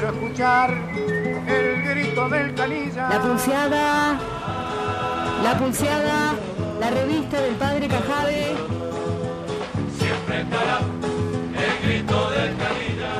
quiero escuchar el grito del canilla. La Pulseada, la revista del padre Cajade. Siempre estará el grito del canilla.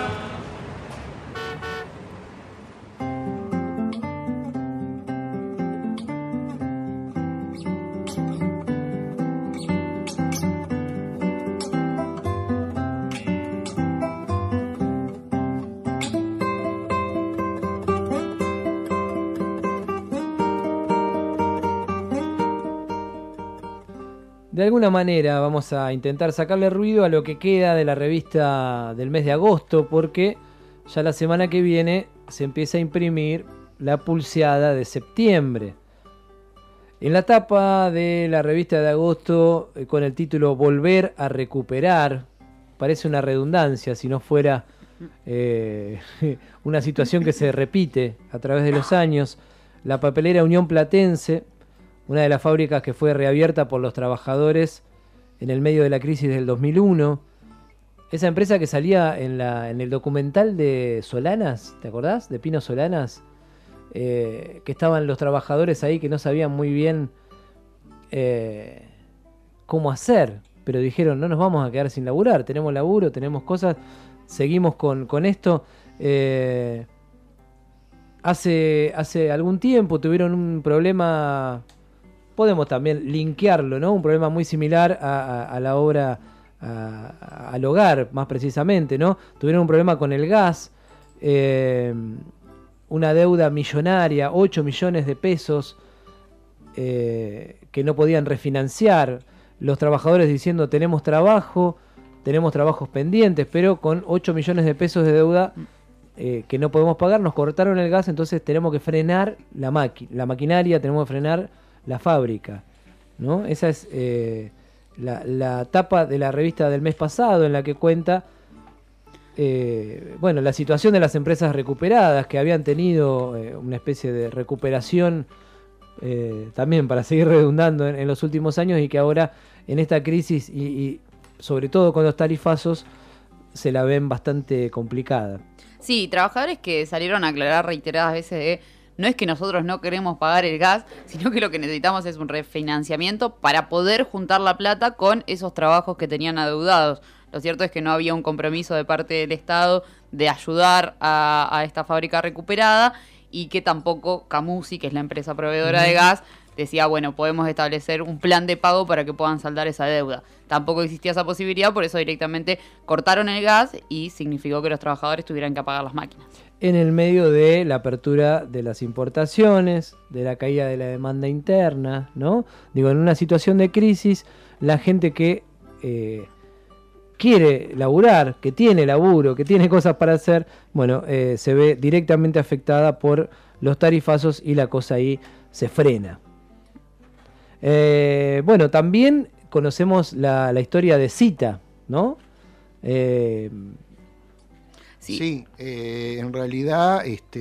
De alguna manera vamos a intentar sacarle ruido a lo que queda de la revista del mes de agosto, porque ya la semana que viene se empieza a imprimir la Pulseada de septiembre. En la tapa de la revista de agosto, con el título Volver a recuperar, parece una redundancia si no fuera una situación que se repite a través de los años. La papelera Unión Platense, una de las fábricas que fue reabierta por los trabajadores en el medio de la crisis del 2001. Esa empresa que salía en el documental de Solanas, ¿te acordás? De Pino Solanas, que estaban los trabajadores ahí que no sabían muy bien cómo hacer, pero dijeron, no nos vamos a quedar sin laburar, tenemos laburo, tenemos cosas, seguimos con esto. Hace algún tiempo tuvieron un problema. Podemos también linkearlo, ¿no? Un problema muy similar a la obra, al hogar, más precisamente, ¿no? Tuvieron un problema con el gas, una deuda millonaria, 8 millones de pesos, que no podían refinanciar. Los trabajadores diciendo, tenemos trabajos pendientes, pero con 8 millones de pesos de deuda que no podemos pagar, nos cortaron el gas, entonces tenemos que frenar la maquinaria, tenemos que frenar la fábrica, ¿no? Esa es la tapa de la revista del mes pasado, en la que cuenta la situación de las empresas recuperadas, que habían tenido una especie de recuperación también, para seguir redundando, en los últimos años, y que ahora en esta crisis y sobre todo con los tarifazos se la ven bastante complicada. Sí, trabajadores que salieron a aclarar reiteradas veces de no es que nosotros no queremos pagar el gas, sino que lo que necesitamos es un refinanciamiento para poder juntar la plata con esos trabajos que tenían adeudados. Lo cierto es que no había un compromiso de parte del Estado de ayudar a esta fábrica recuperada, y que tampoco Camusi, que es la empresa proveedora de gas, decía, bueno, podemos establecer un plan de pago para que puedan saldar esa deuda. Tampoco existía esa posibilidad, por eso directamente cortaron el gas y significó que los trabajadores tuvieran que apagar las máquinas. En el medio de la apertura de las importaciones, de la caída de la demanda interna, ¿no? Digo, en una situación de crisis, la gente que quiere laburar, que tiene laburo, que tiene cosas para hacer, bueno, se ve directamente afectada por los tarifazos y la cosa ahí se frena. También conocemos la historia de Cita, ¿no? Sí, en realidad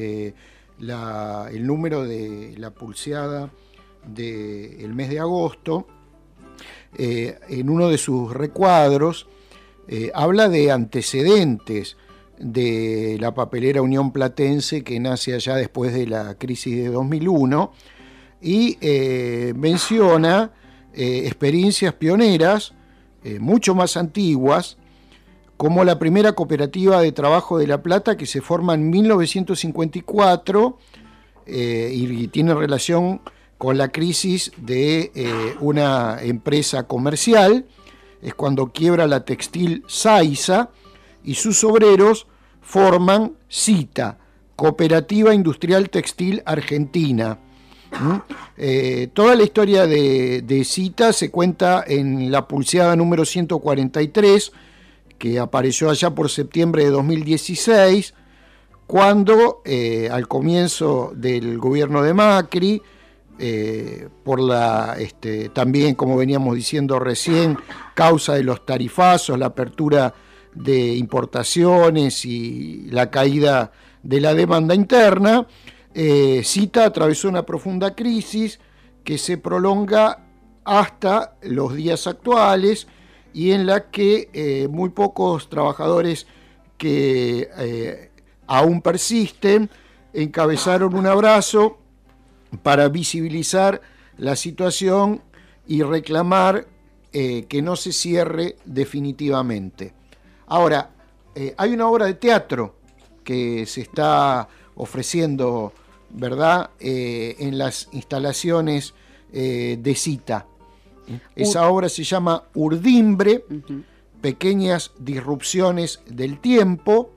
el número de la Pulseada del mes de agosto, en uno de sus recuadros, habla de antecedentes de la papelera Unión Platense, que nace allá después de la crisis de 2001, y menciona experiencias pioneras, mucho más antiguas, como la primera cooperativa de trabajo de La Plata, que se forma en 1954 y tiene relación con la crisis de una empresa comercial. Es cuando quiebra la textil Saiza y sus obreros forman CITA, Cooperativa Industrial Textil Argentina. Toda la historia de CITA se cuenta en la Pulseada número 143, que apareció allá por septiembre de 2016, cuando al comienzo del gobierno de Macri, por también, como veníamos diciendo recién, causa de los tarifazos, la apertura de importaciones y la caída de la demanda interna, CITA atravesó una profunda crisis que se prolonga hasta los días actuales, y en la que muy pocos trabajadores que aún persisten, encabezaron un abrazo para visibilizar la situación y reclamar que no se cierre definitivamente. Ahora, hay una obra de teatro que se está ofreciendo, ¿verdad?, en las instalaciones de Cita. Esa obra se llama Urdimbre, Pequeñas Disrupciones del Tiempo.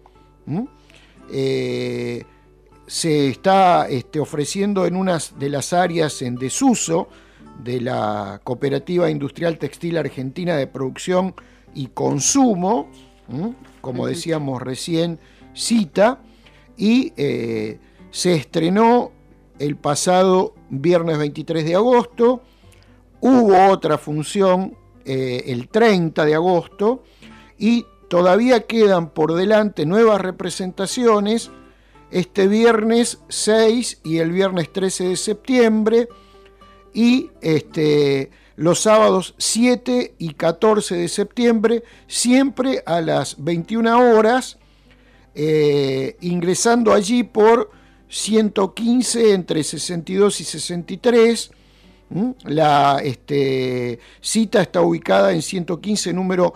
Se está ofreciendo en unas de las áreas en desuso de la Cooperativa Industrial Textil Argentina de Producción y Consumo, como decíamos recién, Cita, y se estrenó el pasado viernes 23 de agosto, hubo otra función el 30 de agosto, y todavía quedan por delante nuevas representaciones este viernes 6 y el viernes 13 de septiembre, y los sábados 7 y 14 de septiembre, siempre a las 21 horas, ingresando allí por 115 entre 62 y 63. La Cita está ubicada en 115, número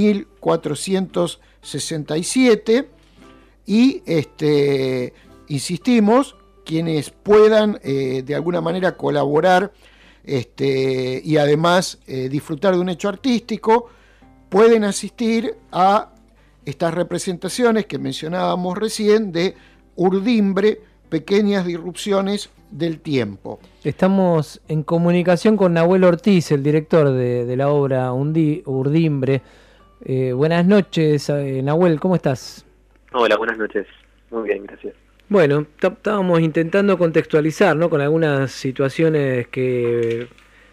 1467, y insistimos, quienes puedan de alguna manera colaborar y además disfrutar de un hecho artístico, pueden asistir a estas representaciones que mencionábamos recién de Urdimbre, Pequeñas Disrupciones del Tiempo. Estamos en comunicación con Nahuel Ortiz, el director de la obra Urdimbre. Buenas noches, Nahuel, ¿cómo estás? Hola, buenas noches. Muy bien, gracias. Bueno, estábamos intentando contextualizar, ¿no?, con algunas situaciones que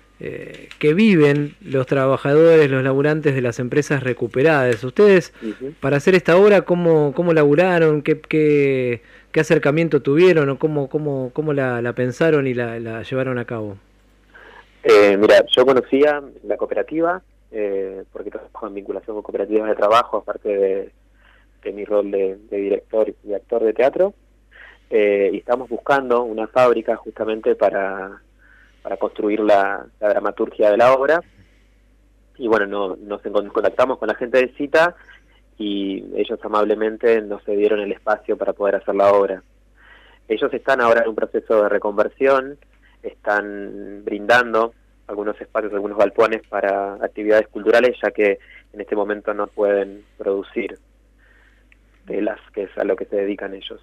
viven los trabajadores, los laburantes de las empresas recuperadas. Ustedes, para hacer esta obra, ¿cómo laburaron? ¿Qué acercamiento tuvieron? ¿O cómo la pensaron y la llevaron a cabo? Mira, yo conocía la cooperativa, porque trabajo en vinculación con cooperativas de trabajo, aparte de mi rol de director y actor de teatro. Y estamos buscando una fábrica justamente para construir la dramaturgia de la obra, y bueno, nos contactamos con la gente de Cita y ellos amablemente nos cedieron el espacio para poder hacer la obra. Ellos están ahora en un proceso de reconversión, están brindando algunos espacios, algunos galpones para actividades culturales, ya que en este momento no pueden producir telas, que es a lo que se dedican ellos.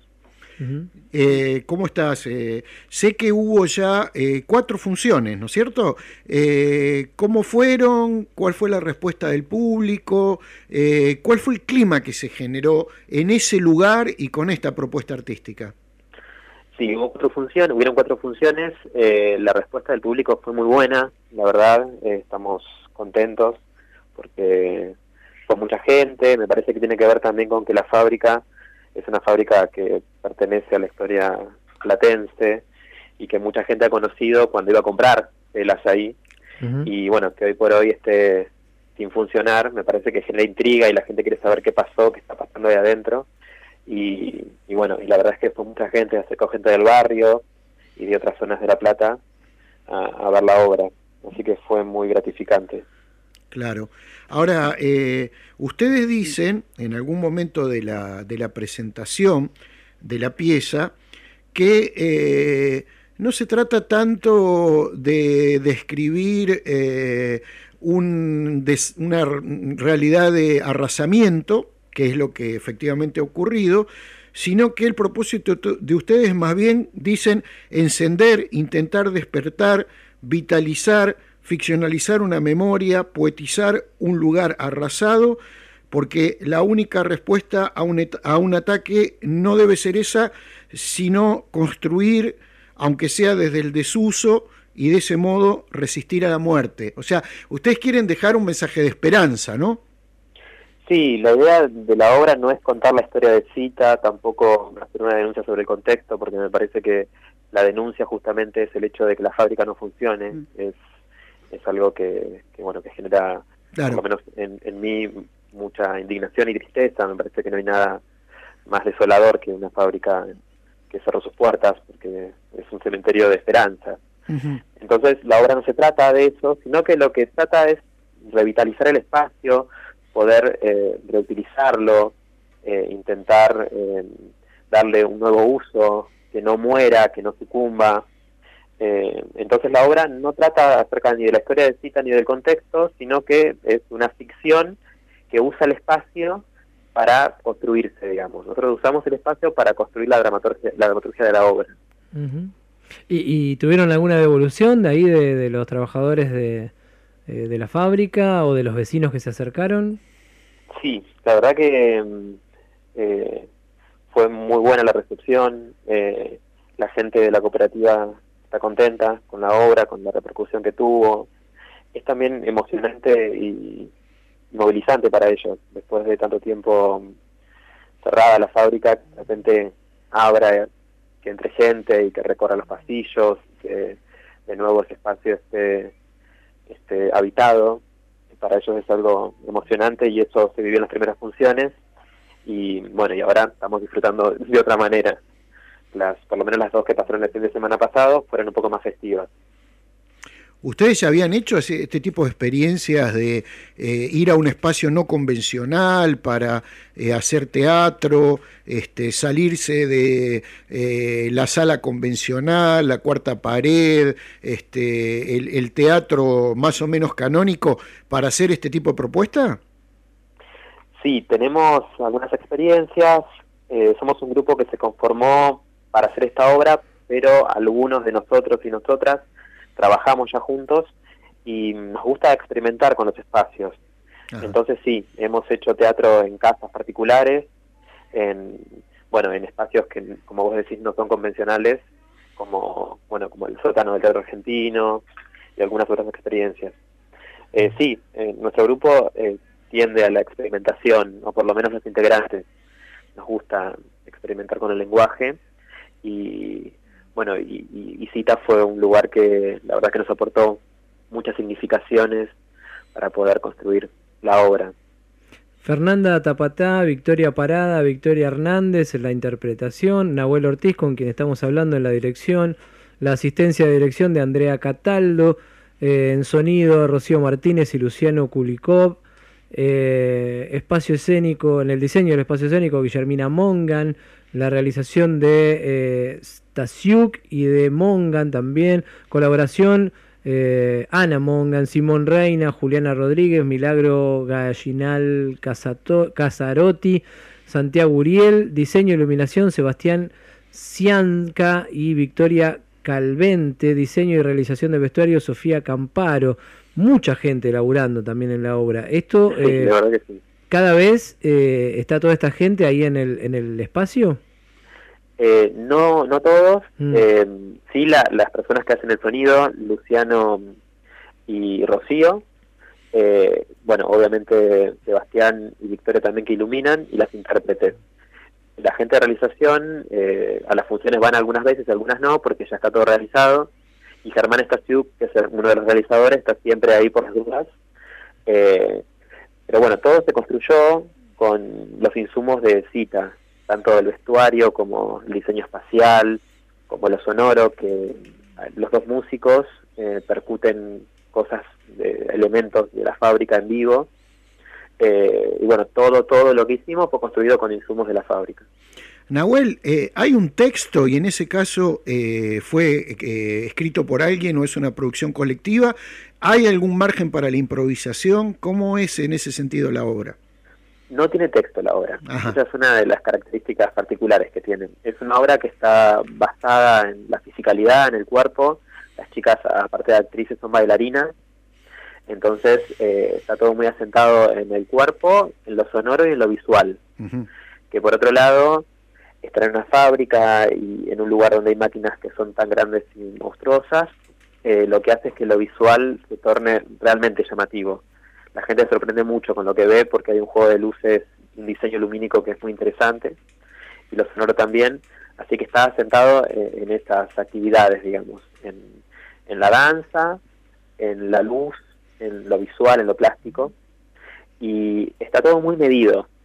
¿Cómo estás? Sé que hubo ya 4 funciones, ¿no es cierto? ¿Cómo fueron? ¿Cuál fue la respuesta del público? ¿Cuál fue el clima que se generó en ese lugar y con esta propuesta artística? Sí, hubieron 4 funciones. La respuesta del público fue muy buena, la verdad. Estamos contentos porque fue mucha gente. Me parece que tiene que ver también con que la fábrica es una fábrica que pertenece a la historia platense y que mucha gente ha conocido cuando iba a comprar telas ahí. Y bueno, que hoy por hoy esté sin funcionar, me parece que genera intriga y la gente quiere saber qué pasó, qué está pasando ahí adentro. Y bueno, y la verdad es que fue mucha gente, acercó gente del barrio y de otras zonas de La Plata a ver la obra. Así que fue muy gratificante. Claro. Ahora, ustedes dicen, en algún momento de la presentación de la pieza, que no se trata tanto de describir una realidad de arrasamiento, que es lo que efectivamente ha ocurrido, sino que el propósito de ustedes más bien, dicen, encender, intentar despertar, vitalizar, ficcionalizar una memoria, poetizar un lugar arrasado, porque la única respuesta a un ataque no debe ser esa, sino construir, aunque sea desde el desuso, y de ese modo resistir a la muerte. O sea, ustedes quieren dejar un mensaje de esperanza, ¿no? Sí, la idea de la obra no es contar la historia de Cita, tampoco hacer una denuncia sobre el contexto, porque me parece que la denuncia justamente es el hecho de que la fábrica no funcione. Es algo que bueno, que genera, claro, por lo menos en mí, mucha indignación y tristeza. Me parece que no hay nada más desolador que una fábrica que cerró sus puertas, porque es un cementerio de esperanza. Ujú. Entonces la obra no se trata de eso, sino que lo que trata es revitalizar el espacio, poder reutilizarlo, intentar darle un nuevo uso, que no muera, que no sucumba. Entonces la obra no trata acerca ni de la historia de Zita ni del contexto, sino que es una ficción que usa el espacio para construirse, digamos. Nosotros usamos el espacio para construir la dramaturgia de la obra. Ujú. ¿Y tuvieron alguna devolución de ahí de los trabajadores de la fábrica o de los vecinos que se acercaron? Sí, la verdad que fue muy buena la recepción. La gente de la cooperativa está contenta con la obra, con la repercusión que tuvo. Es también emocionante y movilizante para ellos, después de tanto tiempo cerrada la fábrica, que de repente abra, que entre gente y que recorra los pasillos, que de nuevo ese espacio esté habitado. Para ellos es algo emocionante y eso se vivió en las primeras funciones, y bueno, y ahora estamos disfrutando de otra manera. Por lo menos las dos que pasaron el fin de semana pasado fueron un poco más festivas. ¿Ustedes ya habían hecho este tipo de experiencias de ir a un espacio no convencional para hacer teatro, salirse de la sala convencional, la cuarta pared, el teatro más o menos canónico, para hacer este tipo de propuesta? Sí, tenemos algunas experiencias. Somos un grupo que se conformó para hacer esta obra, pero algunos de nosotros y nosotras trabajamos ya juntos y nos gusta experimentar con los espacios. Ajá. Entonces sí, hemos hecho teatro en casas particulares, en espacios que, como vos decís, no son convencionales, como el sótano del Teatro Argentino y algunas otras experiencias. Sí, nuestro grupo tiende a la experimentación, o por lo menos los integrantes. Nos gusta experimentar con el lenguaje y Zita fue un lugar que la verdad que nos aportó muchas significaciones para poder construir la obra. Fernanda Tapatá, Victoria Parada, Victoria Hernández en la interpretación, Nahuel Ortiz, con quien estamos hablando, en la dirección, la asistencia de dirección de Andrea Cataldo, en sonido Rocío Martínez y Luciano Kulikov, espacio escénico, en el diseño del espacio escénico Guillermina Mongan, la realización de Stasiuk y de Mongan también, colaboración Ana Mongan, Simón Reina, Juliana Rodríguez, Milagro Gallinal Casarotti, Santiago Uriel, diseño e iluminación Sebastián Cianca y Victoria Calvente, diseño y realización de vestuario Sofía Camparo. Mucha gente laburando también en la obra. Esto, sí, la verdad que sí. ¿Cada vez está toda esta gente ahí en el espacio? No todos. Sí, las personas que hacen el sonido, Luciano y Rocío. Obviamente Sebastián y Victoria también, que iluminan, y las intérpretes. La gente de realización, a las funciones van algunas veces, algunas no, porque ya está todo realizado. Y Germán Stasiuk, que es uno de los realizadores, está siempre ahí por las dudas. Pero bueno, todo se construyó con los insumos de Zita, tanto el vestuario como el diseño espacial, como lo sonoro, que los dos músicos percuten cosas, elementos de la fábrica en vivo. Y bueno, todo lo que hicimos fue construido con insumos de la fábrica. Nahuel, ¿hay un texto y en ese caso fue escrito por alguien o es una producción colectiva? ¿Hay algún margen para la improvisación? ¿Cómo es en ese sentido la obra? No tiene texto la obra. Ajá. Esa es una de las características particulares que tiene. Es una obra que está basada en la fisicalidad, en el cuerpo. Las chicas, aparte de actrices, son bailarinas. Entonces está todo muy asentado en el cuerpo, en lo sonoro y en lo visual. Uh-huh. Que por otro lado, estar en una fábrica y en un lugar donde hay máquinas que son tan grandes y monstruosas, lo que hace es que lo visual se torne realmente llamativo. La gente se sorprende mucho con lo que ve porque hay un juego de luces, un diseño lumínico que es muy interesante, y lo sonoro también. Así que está asentado en estas actividades, digamos, en la danza, en la luz, en lo visual, en lo plástico, y está todo muy medido.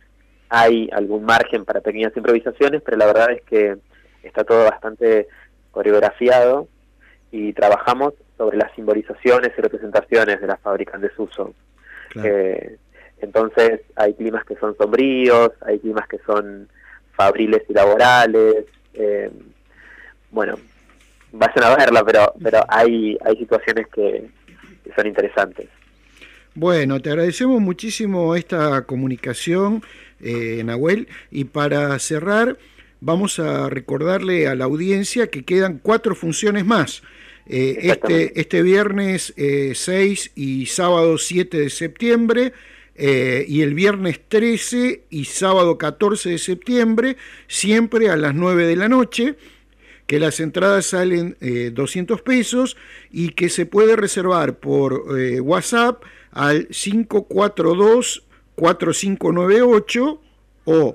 hay algún margen para pequeñas improvisaciones, pero la verdad es que está todo bastante coreografiado y trabajamos sobre las simbolizaciones y representaciones de la fábrica en desuso. Claro. Entonces hay climas que son sombríos, hay climas que son fabriles y laborales. Bueno, vayan a verla, pero hay situaciones que son interesantes. Bueno, te agradecemos muchísimo esta comunicación, Nahuel, y para cerrar vamos a recordarle a la audiencia que quedan 4 funciones más. Este viernes 6 y sábado 7 de septiembre, y el viernes 13 y sábado 14 de septiembre, siempre a las 9 de la noche, que las entradas salen 200 pesos y que se puede reservar por WhatsApp al 542-4598 o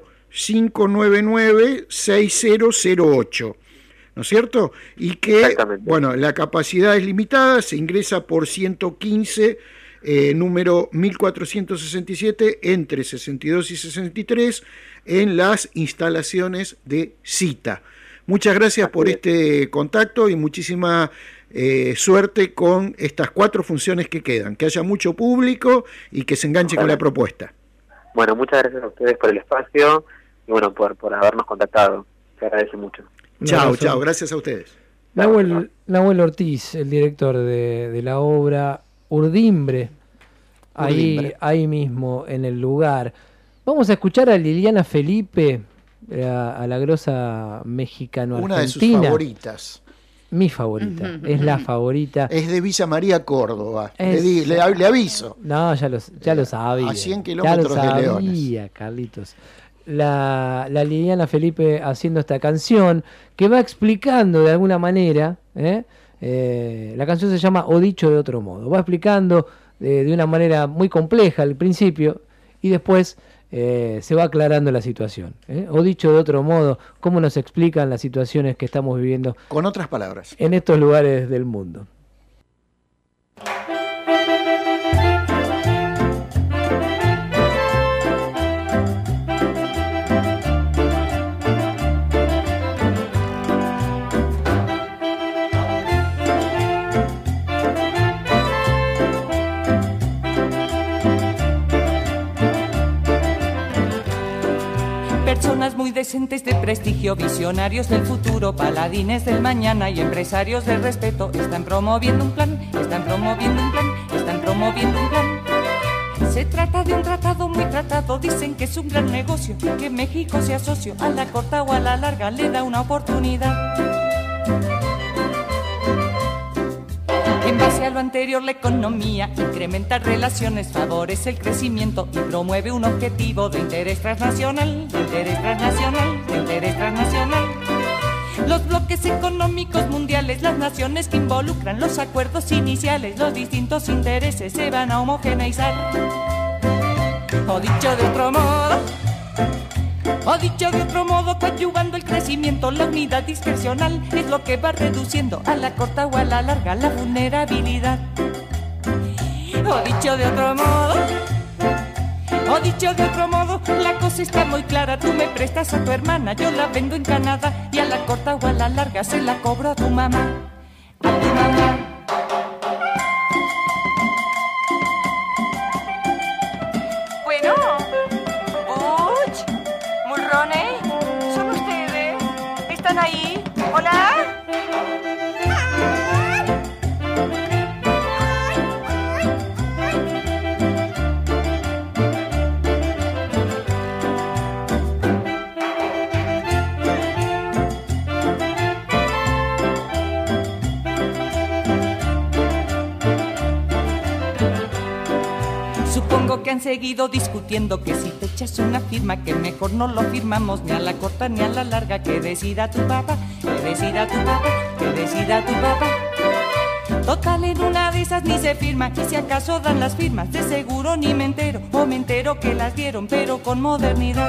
599-6008. ¿No es cierto? Y que, bueno, la capacidad es limitada, se ingresa por 115, número 1467, entre 62 y 63, en las instalaciones de Cita. Muchas gracias por este contacto y muchísima suerte con estas 4 funciones que quedan. Que haya mucho público y que se enganche con la propuesta. Bueno, muchas gracias a ustedes por el espacio y bueno, por habernos contactado. Se agradece mucho. Chao, gracias a ustedes. Nahuel Ortiz, el director de la obra Urdimbre, ahí mismo en el lugar. Vamos a escuchar a Liliana Felipe, a la grosa mexicano-argentina. Una de sus favoritas. Mi favorita, es la favorita. Es de Villa María, Córdoba. Le aviso. No, ya lo sabía. A 100 kilómetros de Leones. Carlitos. La Liliana Felipe haciendo esta canción que va explicando de alguna manera, la canción se llama O dicho de otro modo, va explicando de una manera muy compleja al principio y después se va aclarando la situación, o dicho de otro modo, cómo nos explican las situaciones que estamos viviendo con otras palabras en estos lugares del mundo. Personas muy decentes de prestigio, visionarios del futuro, paladines del mañana y empresarios del respeto están promoviendo un plan, Se trata de un tratado muy tratado, dicen que es un gran negocio, que México sea socio, a la corta o a la larga le da una oportunidad. En base a lo anterior, la economía incrementa relaciones, favorece el crecimiento y promueve un objetivo de interés transnacional, Los bloques económicos mundiales, las naciones que involucran, los acuerdos iniciales, los distintos intereses se van a homogeneizar. O dicho de otro modo, coadyuvando el crecimiento, la unidad discrecional es lo que va reduciendo a la corta o a la larga la vulnerabilidad. O dicho de otro modo, la cosa está muy clara, tú me prestas a tu hermana, yo la vendo en Canadá y a la corta o a la larga se la cobro a tu mamá. Bueno, Mulroney, ¿son ustedes? ¿Están ahí? ¿Hola? Supongo que han seguido discutiendo que si te echas una firma que mejor no lo firmamos ni a la corta ni a la larga, que decida tu papá, Total, en una de esas ni se firma, y si acaso dan las firmas, de seguro ni me entero, o me entero que las dieron, pero con modernidad.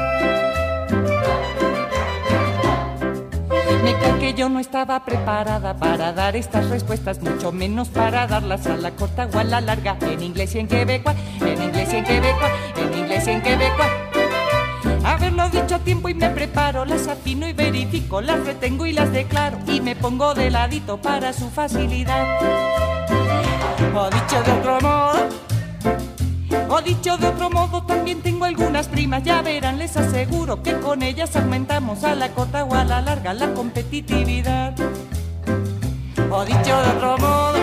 Me cae que yo no estaba preparada para dar estas respuestas, mucho menos para darlas a la corta o a la larga, en inglés y en quebecois, A Razono dicho tiempo y me preparo, las afino y verifico, las retengo y las declaro, y me pongo de ladito para su facilidad. O dicho de otro modo, también tengo algunas primas, ya verán, les aseguro que con ellas aumentamos a la corta o a la larga la competitividad. O dicho de otro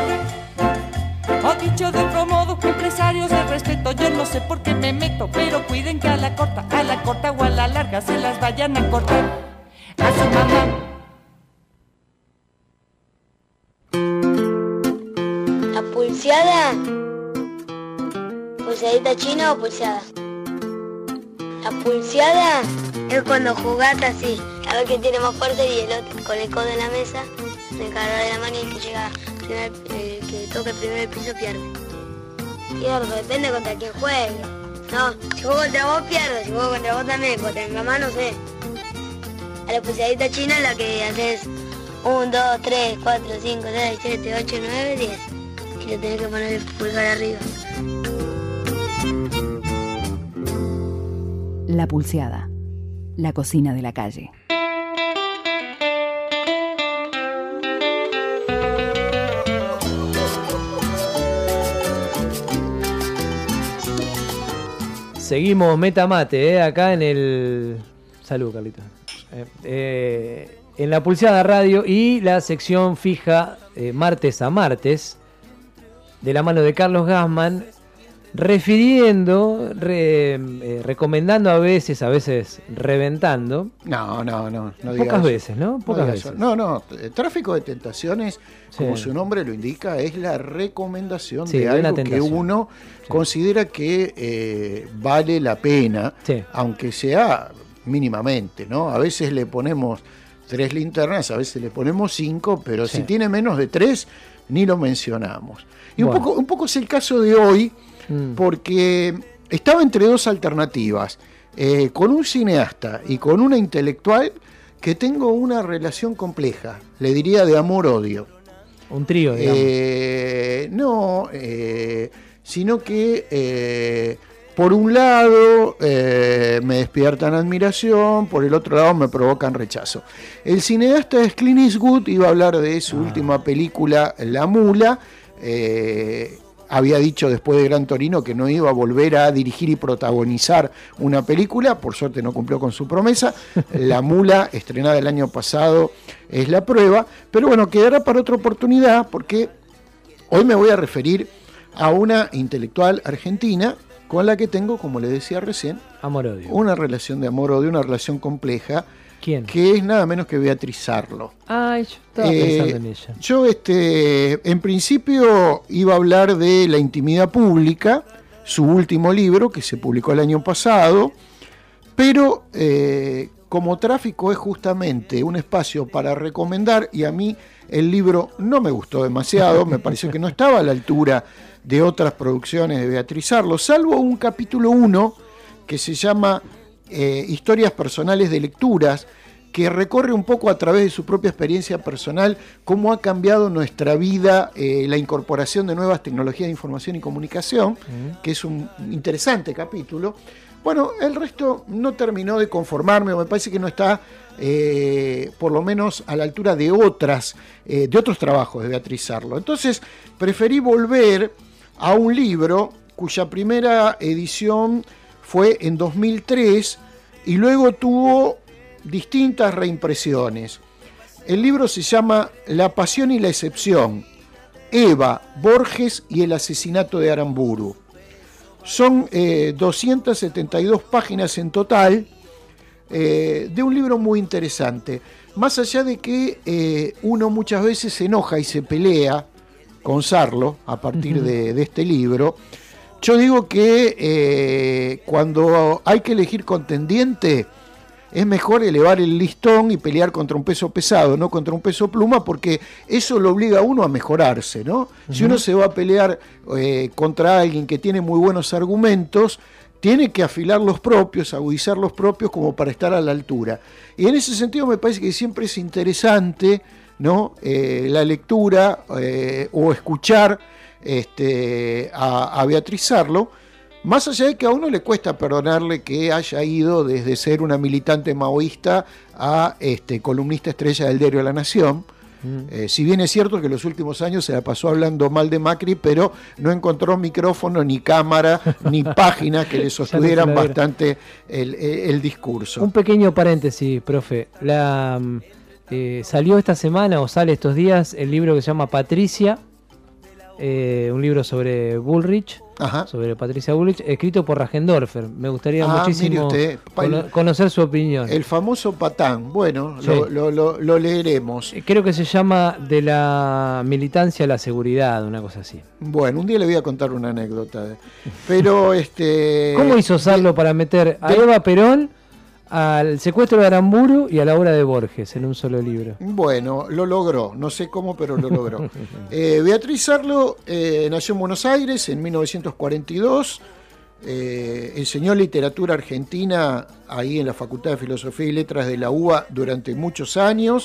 modo, empresarios de respeto, yo no sé por qué me meto, pero cuiden que a la corta o a la larga se las vayan a cortar a su mamá. La pulseada, pulseadita china o pulseada. La pulseada es cuando jugás así, a ver quién tiene más fuerte y el otro con el codo en la mesa, se encarga de la mano y el que llega que toca el primer piso pierde. Pierdo, depende contra quién juegue. No, si juego contra vos pierdo, si juego contra vos también, contra mi mamá no sé. A la pulseadita china la que haces 1, 2, 3, 4, 5, 6, 7, 8, 9, 10. Y le tenés que poner el pulgar arriba. La pulseada. La cocina de la calle. Seguimos Meta Mate, acá en el... Salud, Carlitos. En la Pulseada Radio y la sección fija martes a martes, de la mano de Carlos Gassman, refiriendo, recomendando a veces reventando. No digas pocas eso. Veces, ¿no? Pocas veces. No, Tráfico de Tentaciones, como Sí. su nombre lo indica, es la recomendación Sí, de de una algo que tentación. uno Sí. considera que vale la pena, Sí. aunque sea mínimamente, ¿no? A veces le ponemos 3 linternas, a veces le ponemos 5, pero Sí. si tiene menos de 3, ni lo mencionamos. Y Bueno. un poco es el caso de hoy, porque estaba entre dos alternativas, con un cineasta y con una intelectual que tengo una relación compleja, le diría de amor-odio. Un trío, digamos. Sino que por un lado me despiertan admiración, por el otro lado me provocan rechazo. El cineasta es Clint Eastwood, iba a hablar de su última película, La Mula. Había dicho después de Gran Torino que no iba a volver a dirigir y protagonizar una película, por suerte no cumplió con su promesa. La Mula, estrenada el año pasado, es la prueba, pero bueno, quedará para otra oportunidad porque hoy me voy a referir a una intelectual argentina con la que tengo, como le decía recién, Amor-odio. una relación de amor-odio, una relación compleja. ¿Quién? Que es nada menos que Beatriz Arlo. Ay, yo estaba pensando en ella. Yo, en principio, iba a hablar de La intimidad pública, su último libro, que se publicó el año pasado, pero como Tráfico es justamente un espacio para recomendar, y a mí el libro no me gustó demasiado, me pareció que no estaba a la altura de otras producciones de Beatriz Arlo, salvo un capítulo 1 que se llama Historias personales de lecturas, que recorre un poco a través de su propia experiencia personal cómo ha cambiado nuestra vida la incorporación de nuevas tecnologías de información y comunicación, que es un interesante capítulo. Bueno, el resto no terminó de conformarme, o me parece que no está por lo menos a la altura de otros trabajos de Beatriz Arlo. Entonces preferí volver a un libro cuya primera edición fue en 2003 y luego tuvo distintas reimpresiones. El libro se llama La pasión y la excepción, Eva, Borges y el asesinato de Aramburu. Son 272 páginas en total, de un libro muy interesante. Más allá de que uno muchas veces se enoja y se pelea con Sarlo a partir de este libro, yo digo que cuando hay que elegir contendiente, es mejor elevar el listón y pelear contra un peso pesado, no contra un peso pluma, porque eso lo obliga a uno a mejorarse, ¿no? Si uno se va a pelear contra alguien que tiene muy buenos argumentos, tiene que afilar los propios, agudizar los propios como para estar a la altura. Y en ese sentido me parece que siempre es interesante, ¿no? La lectura o escuchar a Beatriz Arlo, Más allá de que a uno le cuesta perdonarle que haya ido desde ser una militante maoísta a columnista estrella del diario La Nación. Si bien es cierto que en los últimos años se la pasó hablando mal de Macri, pero no encontró micrófono, ni cámara, ni página que le sostuvieran bastante el discurso. Un pequeño paréntesis, profe. Salió esta semana o sale estos días el libro que se llama Patricia, un libro sobre Bullrich. Ajá. Sobre Patricia Bullrich, escrito por Rajendorfer. Me gustaría muchísimo conocer su opinión. El famoso patán. Bueno, sí. lo leeremos. Creo que se llama De la militancia a la seguridad, una cosa así. Bueno, un día le voy a contar una anécdota. Pero ¿cómo hizo Sarlo para meter a Eva Perón, al secuestro de Aramburu y a la obra de Borges en un solo libro? Bueno, lo logró, no sé cómo, pero lo logró. Beatriz Sarlo nació en Buenos Aires en 1942, enseñó literatura argentina ahí en la Facultad de Filosofía y Letras de la UBA durante muchos años.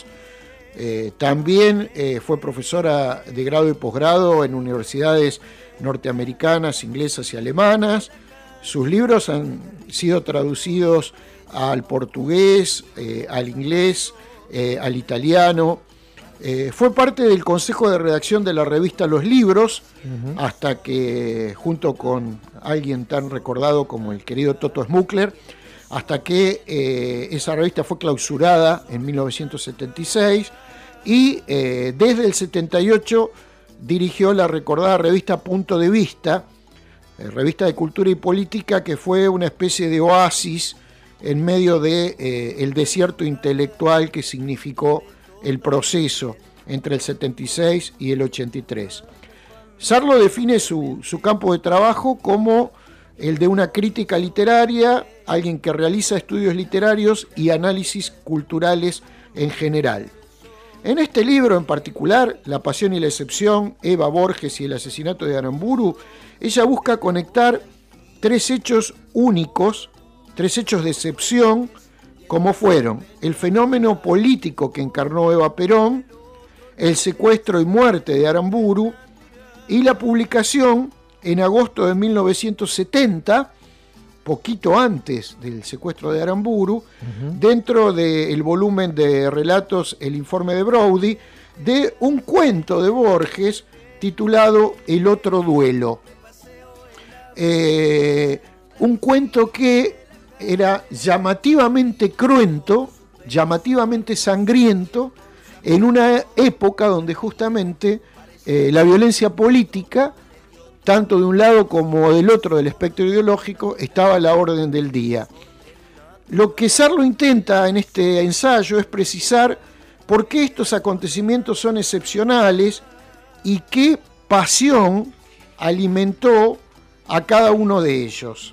También fue profesora de grado y posgrado en universidades norteamericanas, inglesas y alemanas. Sus libros han sido traducidos al portugués, al inglés, al italiano. Fue parte del consejo de redacción de la revista Los Libros, hasta que, junto con alguien tan recordado como el querido Toto Smukler, hasta que esa revista fue clausurada en 1976 y desde el 78 dirigió la recordada revista Punto de Vista, revista de cultura y política, que fue una especie de oasis en medio de el desierto intelectual que significó el proceso entre el 76 y el 83. Sarlo define su campo de trabajo como el de una crítica literaria, alguien que realiza estudios literarios y análisis culturales en general. En este libro en particular, La pasión y la excepción, Eva Borges y el asesinato de Aramburu, ella busca conectar tres hechos únicos, tres hechos de excepción, como fueron el fenómeno político que encarnó Eva Perón, el secuestro y muerte de Aramburu y la publicación en agosto de 1970, poquito antes del secuestro de Aramburu, dentro del volumen de relatos El informe de Brody, de un cuento de Borges titulado El otro duelo. Un cuento que era llamativamente cruento, llamativamente sangriento, en una época donde justamente la violencia política, tanto de un lado como del otro del espectro ideológico, estaba a la orden del día. Lo que Sarlo intenta en este ensayo es precisar por qué estos acontecimientos son excepcionales y qué pasión alimentó a cada uno de ellos.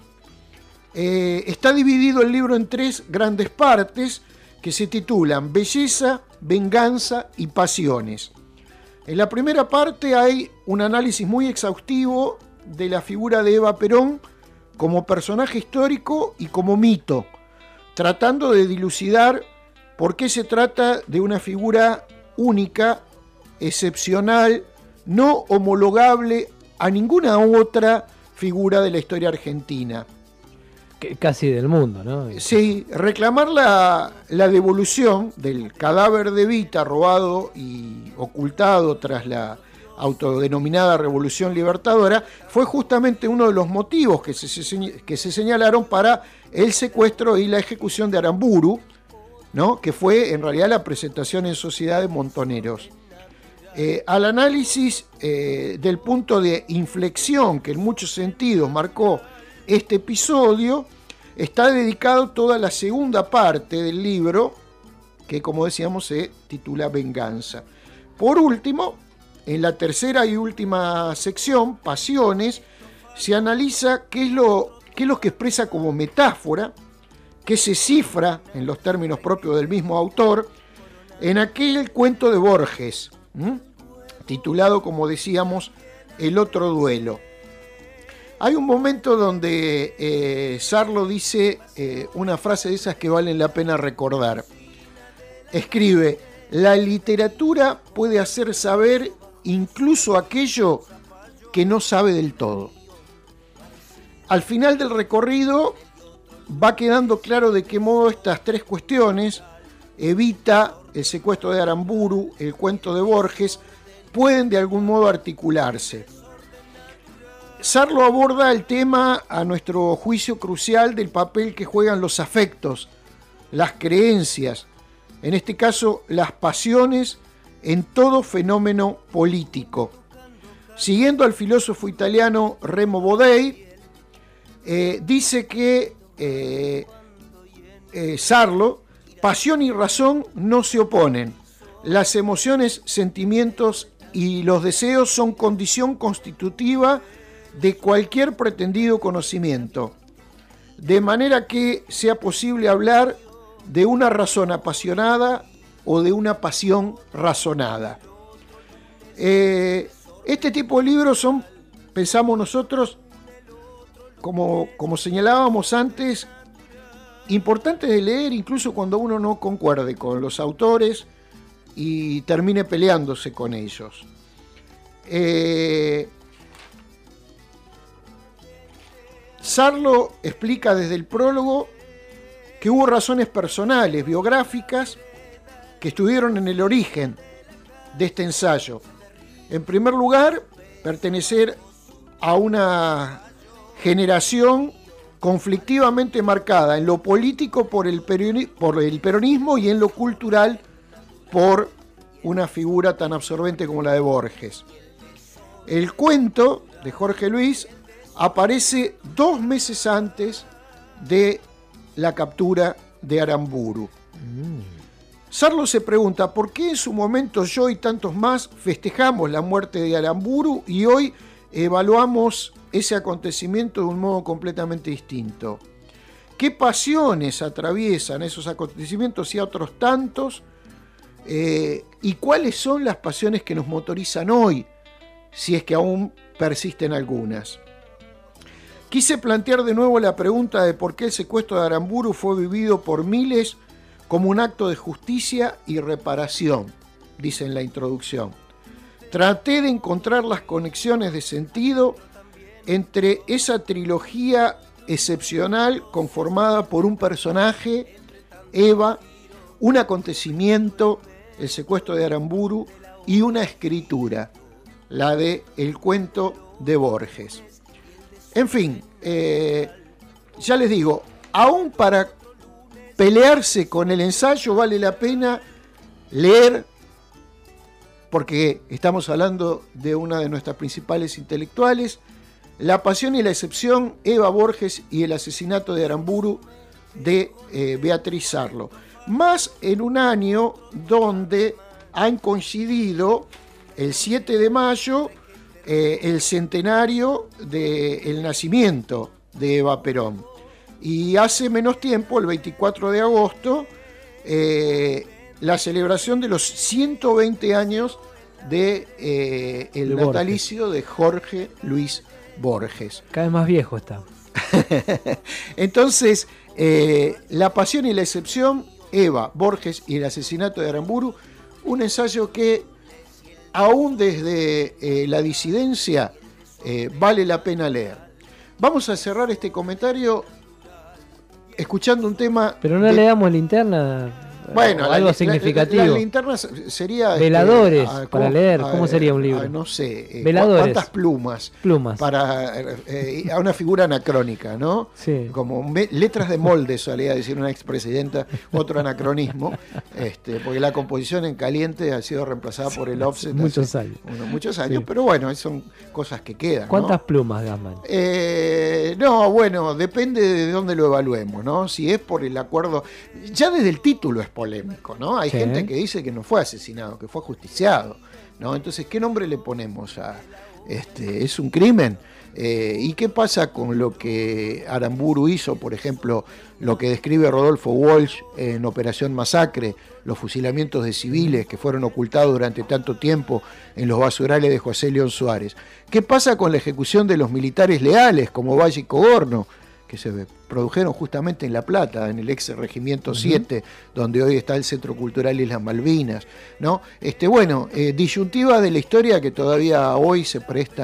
Está dividido el libro en tres grandes partes que se titulan Belleza, Venganza y Pasiones. En la primera parte hay un análisis muy exhaustivo de la figura de Eva Perón como personaje histórico y como mito, tratando de dilucidar por qué se trata de una figura única, excepcional, no homologable a ninguna otra figura de la historia argentina. Casi del mundo, ¿no? Sí, reclamar la devolución del cadáver de Evita robado y ocultado tras la autodenominada Revolución Libertadora fue justamente uno de los motivos que se señalaron para el secuestro y la ejecución de Aramburu, ¿no? Que fue en realidad la presentación en sociedad de Montoneros. Al análisis del punto de inflexión que en muchos sentidos marcó este episodio, está dedicado toda la segunda parte del libro, que como decíamos se titula Venganza. Por último, en la tercera y última sección, Pasiones, se analiza qué es lo que expresa como metáfora, qué se cifra en los términos propios del mismo autor, en aquel cuento de Borges, titulado, como decíamos, El otro duelo. Hay un momento donde Sarlo dice una frase de esas que valen la pena recordar. Escribe: la literatura puede hacer saber incluso aquello que no sabe del todo. Al final del recorrido va quedando claro de qué modo estas tres cuestiones, Evita, el secuestro de Aramburu, el cuento de Borges, pueden de algún modo articularse. Sarlo aborda el tema, a nuestro juicio, crucial del papel que juegan los afectos, las creencias, en este caso las pasiones, en todo fenómeno político. Siguiendo al filósofo italiano Remo Bodei, dice que Sarlo, pasión y razón no se oponen. Las emociones, sentimientos y los deseos son condición constitutiva de cualquier pretendido conocimiento, de manera que sea posible hablar de una razón apasionada o de una pasión razonada. Este tipo de libros son, pensamos nosotros, como señalábamos antes, importantes de leer incluso cuando uno no concuerde con los autores y termine peleándose con ellos. Sarlo explica desde el prólogo que hubo razones personales, biográficas, que estuvieron en el origen de este ensayo. En primer lugar, pertenecer a una generación conflictivamente marcada en lo político por el peronismo y en lo cultural por una figura tan absorbente como la de Borges. El cuento de Jorge Luis aparece 2 meses antes de la captura de Aramburu. Sarlo se pregunta por qué en su momento yo y tantos más festejamos la muerte de Aramburu y hoy evaluamos ese acontecimiento de un modo completamente distinto. ¿Qué pasiones atraviesan esos acontecimientos y a otros tantos? ¿Y cuáles son las pasiones que nos motorizan hoy, si es que aún persisten algunas? Quise plantear de nuevo la pregunta de por qué el secuestro de Aramburu fue vivido por miles como un acto de justicia y reparación, dice en la introducción. Traté de encontrar las conexiones de sentido entre esa trilogía excepcional conformada por un personaje, Eva, un acontecimiento, el secuestro de Aramburu, y una escritura, la de El cuento de Borges. En fin, ya les digo, aún para pelearse con el ensayo vale la pena leer, porque estamos hablando de una de nuestras principales intelectuales, La pasión y la excepción, Eva Borges y el asesinato de Aramburu, de Beatriz Sarlo. Más en un año donde han coincidido el 7 de mayo, el centenario del nacimiento de Eva Perón. Y hace menos tiempo, el 24 de agosto, la celebración de los 120 años de el natalicio de Jorge Luis Borges. Cada vez más viejo está. Entonces, La pasión y la excepción, Eva, Borges y el asesinato de Aramburu, un ensayo que, aún desde la disidencia, vale la pena leer. Vamos a cerrar este comentario escuchando un tema... Pero no le damos linterna... Bueno, algo significativo. Las linternas sería... Veladores para leer. ¿Cómo sería un libro? No sé. Veladores. ¿Cuántas plumas? Para a una figura anacrónica, ¿no? Sí. Como letras de molde, solía decir una expresidenta, otro anacronismo, porque la composición en caliente ha sido reemplazada por el offset. Muchos años. Muchos años, sí. Pero bueno, son cosas que quedan. ¿Cuántas ¿no? plumas, Gassman? No, bueno, depende de dónde lo evaluemos, ¿no? Si es por el acuerdo... Ya desde el título es polémico, ¿no? Hay gente que dice que no fue asesinado, que fue ajusticiado, ¿no? Entonces, ¿qué nombre le ponemos a es un crimen? ¿Y qué pasa con lo que Aramburu hizo, por ejemplo, lo que describe Rodolfo Walsh en Operación Masacre, los fusilamientos de civiles que fueron ocultados durante tanto tiempo en los basurales de José León Suárez? ¿Qué pasa con la ejecución de los militares leales como Valle y Cogorno, que se produjeron justamente en La Plata, en el ex Regimiento 7, donde hoy está el Centro Cultural Islas Malvinas, ¿no? Disyuntiva de la historia que todavía hoy se prestan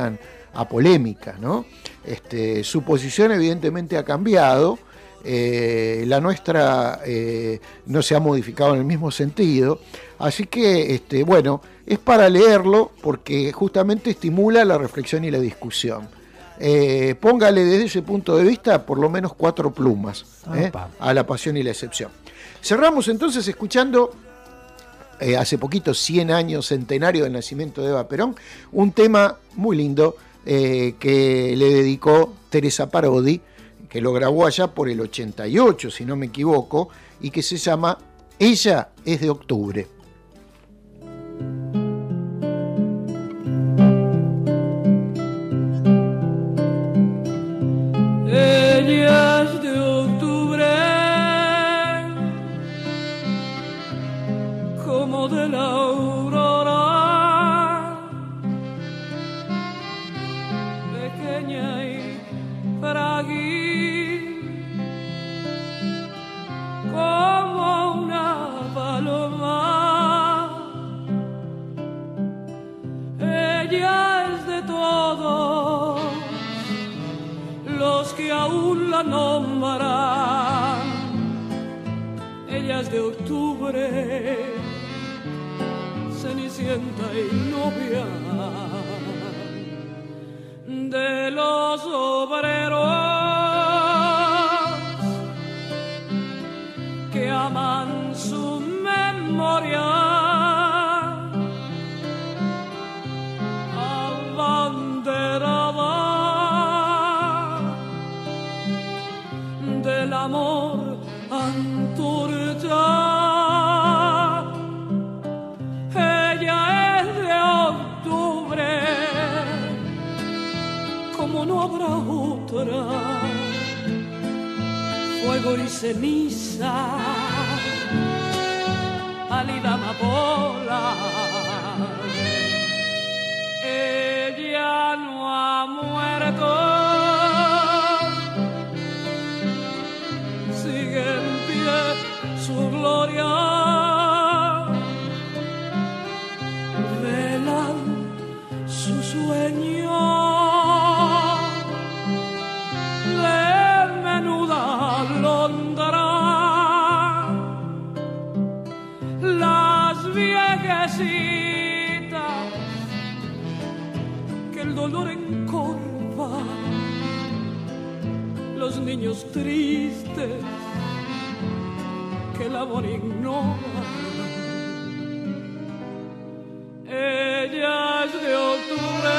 a polémicas, ¿no? Su posición evidentemente ha cambiado, la nuestra no se ha modificado en el mismo sentido, así que bueno, es para leerlo porque justamente estimula la reflexión y la discusión. Póngale desde ese punto de vista por lo menos 4 plumas a La Pasión y la Excepción. Cerramos entonces escuchando hace poquito, 100 años, centenario del nacimiento de Eva Perón, un tema muy lindo que le dedicó Teresa Parodi, que lo grabó allá por el 88, si no me equivoco, y que se llama Ella es de octubre. Ella es de octubre, como de la aurora, pequeña y frágil, como una paloma. Ella es de todos los que aún la nombran. Ella es de octubre, cenicienta y novia de los obreros que aman su memoria. Del amor antorcha, ella es de octubre, como no habrá otra, fuego y ceniza, pálida amapola. Ella no ha muerto, sigue en pie su gloria, velan su sueño de menuda alondra. Las viejecitas que el dolor encorva, los niños tristes que el amor ignora. Ella es de octubre,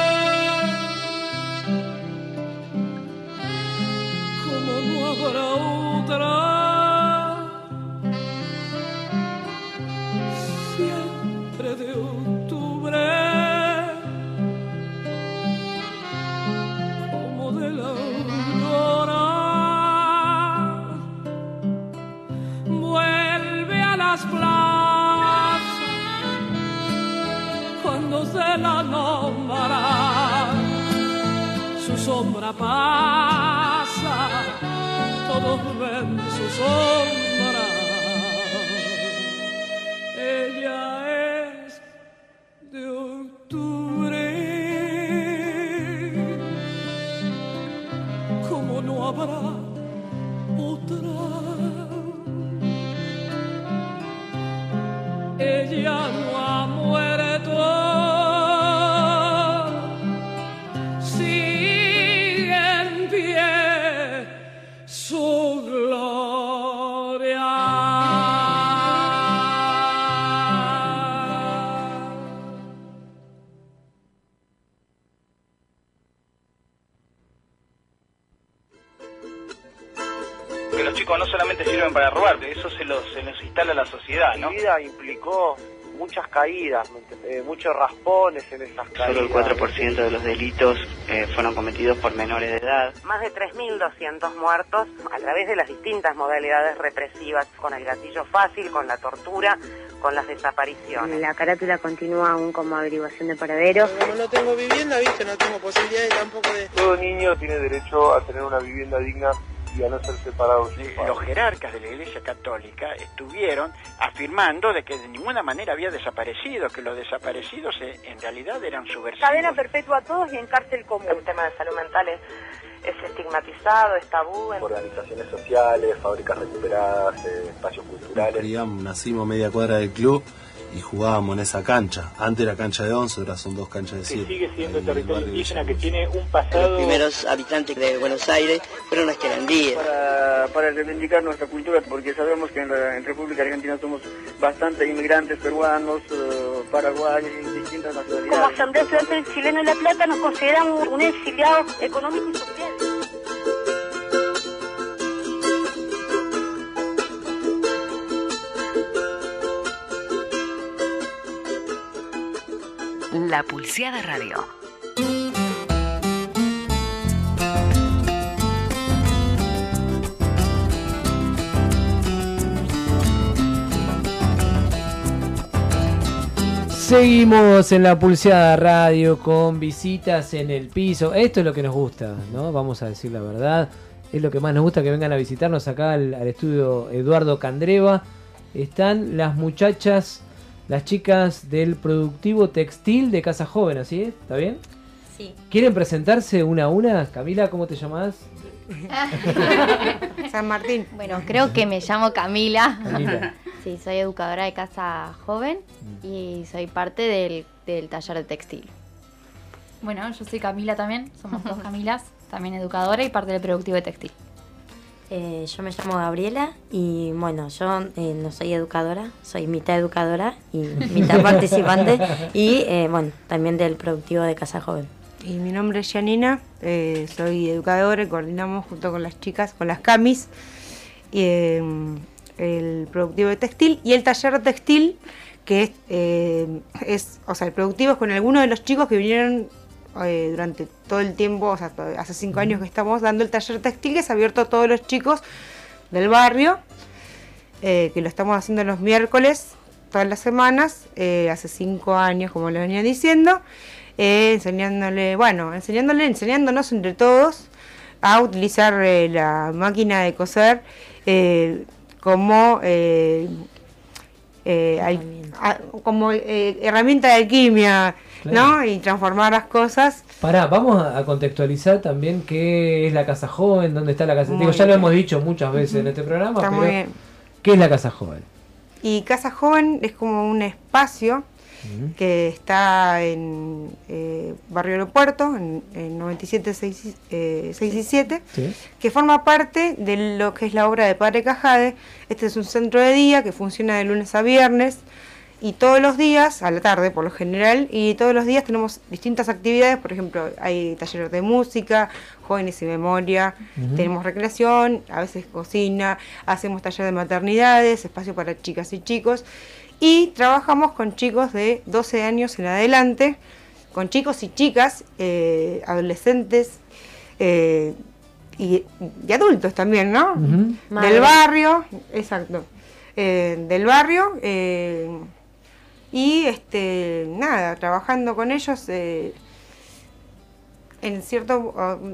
como no habrá otra, siempre de octubre, como de la aurora. Vuelve a las plazas cuando se la nombra, su sombra pasa, todos ven su sombra. Ella es de octubre, como no habrá otra. Ella no ha muerto, sigue en pie su gloria. Que los chicos no solamente sirven para robar, eso se los instala a la sociedad, ¿no? Mi vida implicó muchas caídas, muchos raspones en esas caídas. Solo el 4% de los delitos fueron cometidos por menores de edad. Más de 3.200 muertos a través de las distintas modalidades represivas, con el gatillo fácil, con la tortura, con las desapariciones. La carátula continúa aún como averiguación de paraderos. Como no tengo vivienda, viste, no tengo posibilidades tampoco de... Todo niño tiene derecho a tener una vivienda digna y a no ser separados. Los jerarcas de la Iglesia Católica estuvieron afirmando de que de ninguna manera había desaparecido, que los desaparecidos en realidad eran subversivos. Cadena perpetua a todos y en cárcel común. El tema de salud mental es estigmatizado, es tabú. Organizaciones sociales, fábricas recuperadas, espacios culturales. Nacimos a media cuadra del club y jugábamos en esa cancha. Antes era cancha de 11, ahora son 2 canchas de 7. Sigue siendo territorio indígena que tiene un pasado. Los primeros habitantes de Buenos Aires fueron los querandíes. Para reivindicar nuestra cultura, porque sabemos que en República Argentina somos bastantes inmigrantes peruanos, paraguayos y distintas nacionalidades. Como Asamblea Estudiantil Chilena de La Plata nos consideramos un exiliado económico y social. La Pulseada Radio. Seguimos en La Pulseada Radio con visitas en el piso. Esto es lo que nos gusta, ¿no? Vamos a decir la verdad. Es lo que más nos gusta, que vengan a visitarnos acá al estudio Eduardo Candreva. Están las muchachas, las chicas del Productivo Textil de Casa Joven, ¿así es? ¿Está bien? Sí. ¿Quieren presentarse una a una? Camila, ¿cómo te llamás? San Martín. Bueno, creo que me llamo Camila. Sí, soy educadora de Casa Joven y soy parte del taller de textil. Bueno, yo soy Camila también, somos 2 Camilas, también educadora y parte del Productivo de Textil. Yo me llamo Gabriela y bueno, yo no soy educadora, soy mitad educadora y mitad participante y bueno, también del Productivo de Casa Joven. Y mi nombre es Janina, soy educadora y coordinamos junto con las chicas, con las camis, el Productivo de Textil y el taller de textil, que o sea, el Productivo es con algunos de los chicos que vinieron durante todo el tiempo, o sea, hace 5 años que estamos dando el taller textil, que es abierto a todos los chicos del barrio, que lo estamos haciendo los miércoles, todas las semanas, hace 5 años, como les venía diciendo, enseñándonos entre todos a utilizar la máquina de coser como herramienta de alquimia, ¿no? Y transformar las cosas. Vamos a contextualizar también qué es la Casa Joven, dónde está la Casa. Digo, ya lo hemos dicho muchas veces en este programa, está pero muy bien. ¿Qué es la Casa Joven? Y Casa Joven es como un espacio que está en Barrio Aeropuerto, en 97-6 ¿Sí? que forma parte de lo que es la obra de Padre Cajade. Este es un centro de día que funciona de lunes a viernes y todos los días, a la tarde por lo general, y todos los días tenemos distintas actividades. Por ejemplo, hay talleres de música, jóvenes y memoria, tenemos recreación, a veces cocina, hacemos taller de maternidades, espacio para chicas y chicos. Y trabajamos con chicos de 12 años en adelante, con chicos y chicas, adolescentes y adultos también, ¿no? Del barrio, exacto. Del barrio y trabajando con ellos en cierto,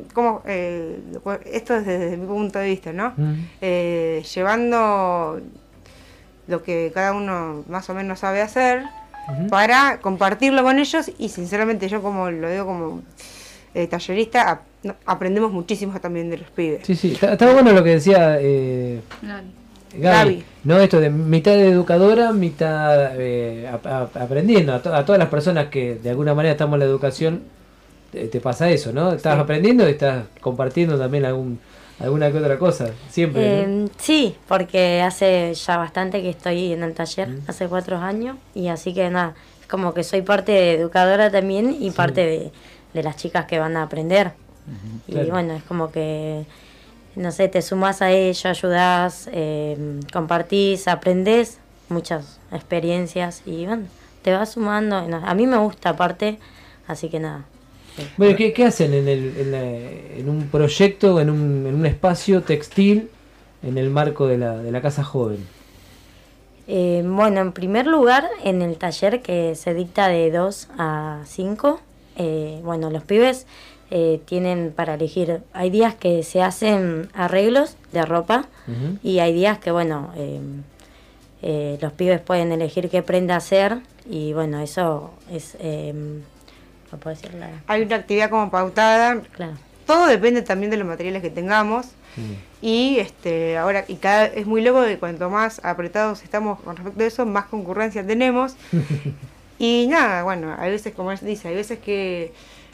esto es desde mi punto de vista, ¿no? Llevando lo que cada uno más o menos sabe hacer para compartirlo con ellos y sinceramente yo como lo digo como tallerista aprendemos muchísimo también de los pibes. Sí, está bueno lo que decía Gaby, ¿no? Esto de mitad de educadora, mitad aprendiendo. A todas las personas que de alguna manera estamos en la educación te pasa eso, ¿no? Estás aprendiendo y estás compartiendo también alguna que otra cosa, siempre, ¿no? Sí, porque hace ya bastante que estoy en el taller, hace 4 años, y así que nada, es como que soy parte de educadora también y parte de las chicas que van a aprender. Y bueno, es como que, no sé, te sumás a ello, ayudás, compartís, aprendés muchas experiencias y bueno, te vas sumando. A mí me gusta aparte, así que nada. Bueno, ¿qué hacen en un proyecto, en un espacio textil en el marco de la Casa Joven? Bueno, en primer lugar, en el taller que se dicta de 2 a 5, bueno, los pibes tienen para elegir. Hay días que se hacen arreglos de ropa y hay días que, bueno, los pibes pueden elegir qué prenda hacer y, bueno, eso es... ¿no puedo decirla? Hay una actividad como pautada. Claro. Todo depende también de los materiales que tengamos. Y ahora es muy loco que cuanto más apretados estamos con respecto a eso, más concurrencia tenemos. Y nada, bueno, hay veces, como él dice, hay veces que,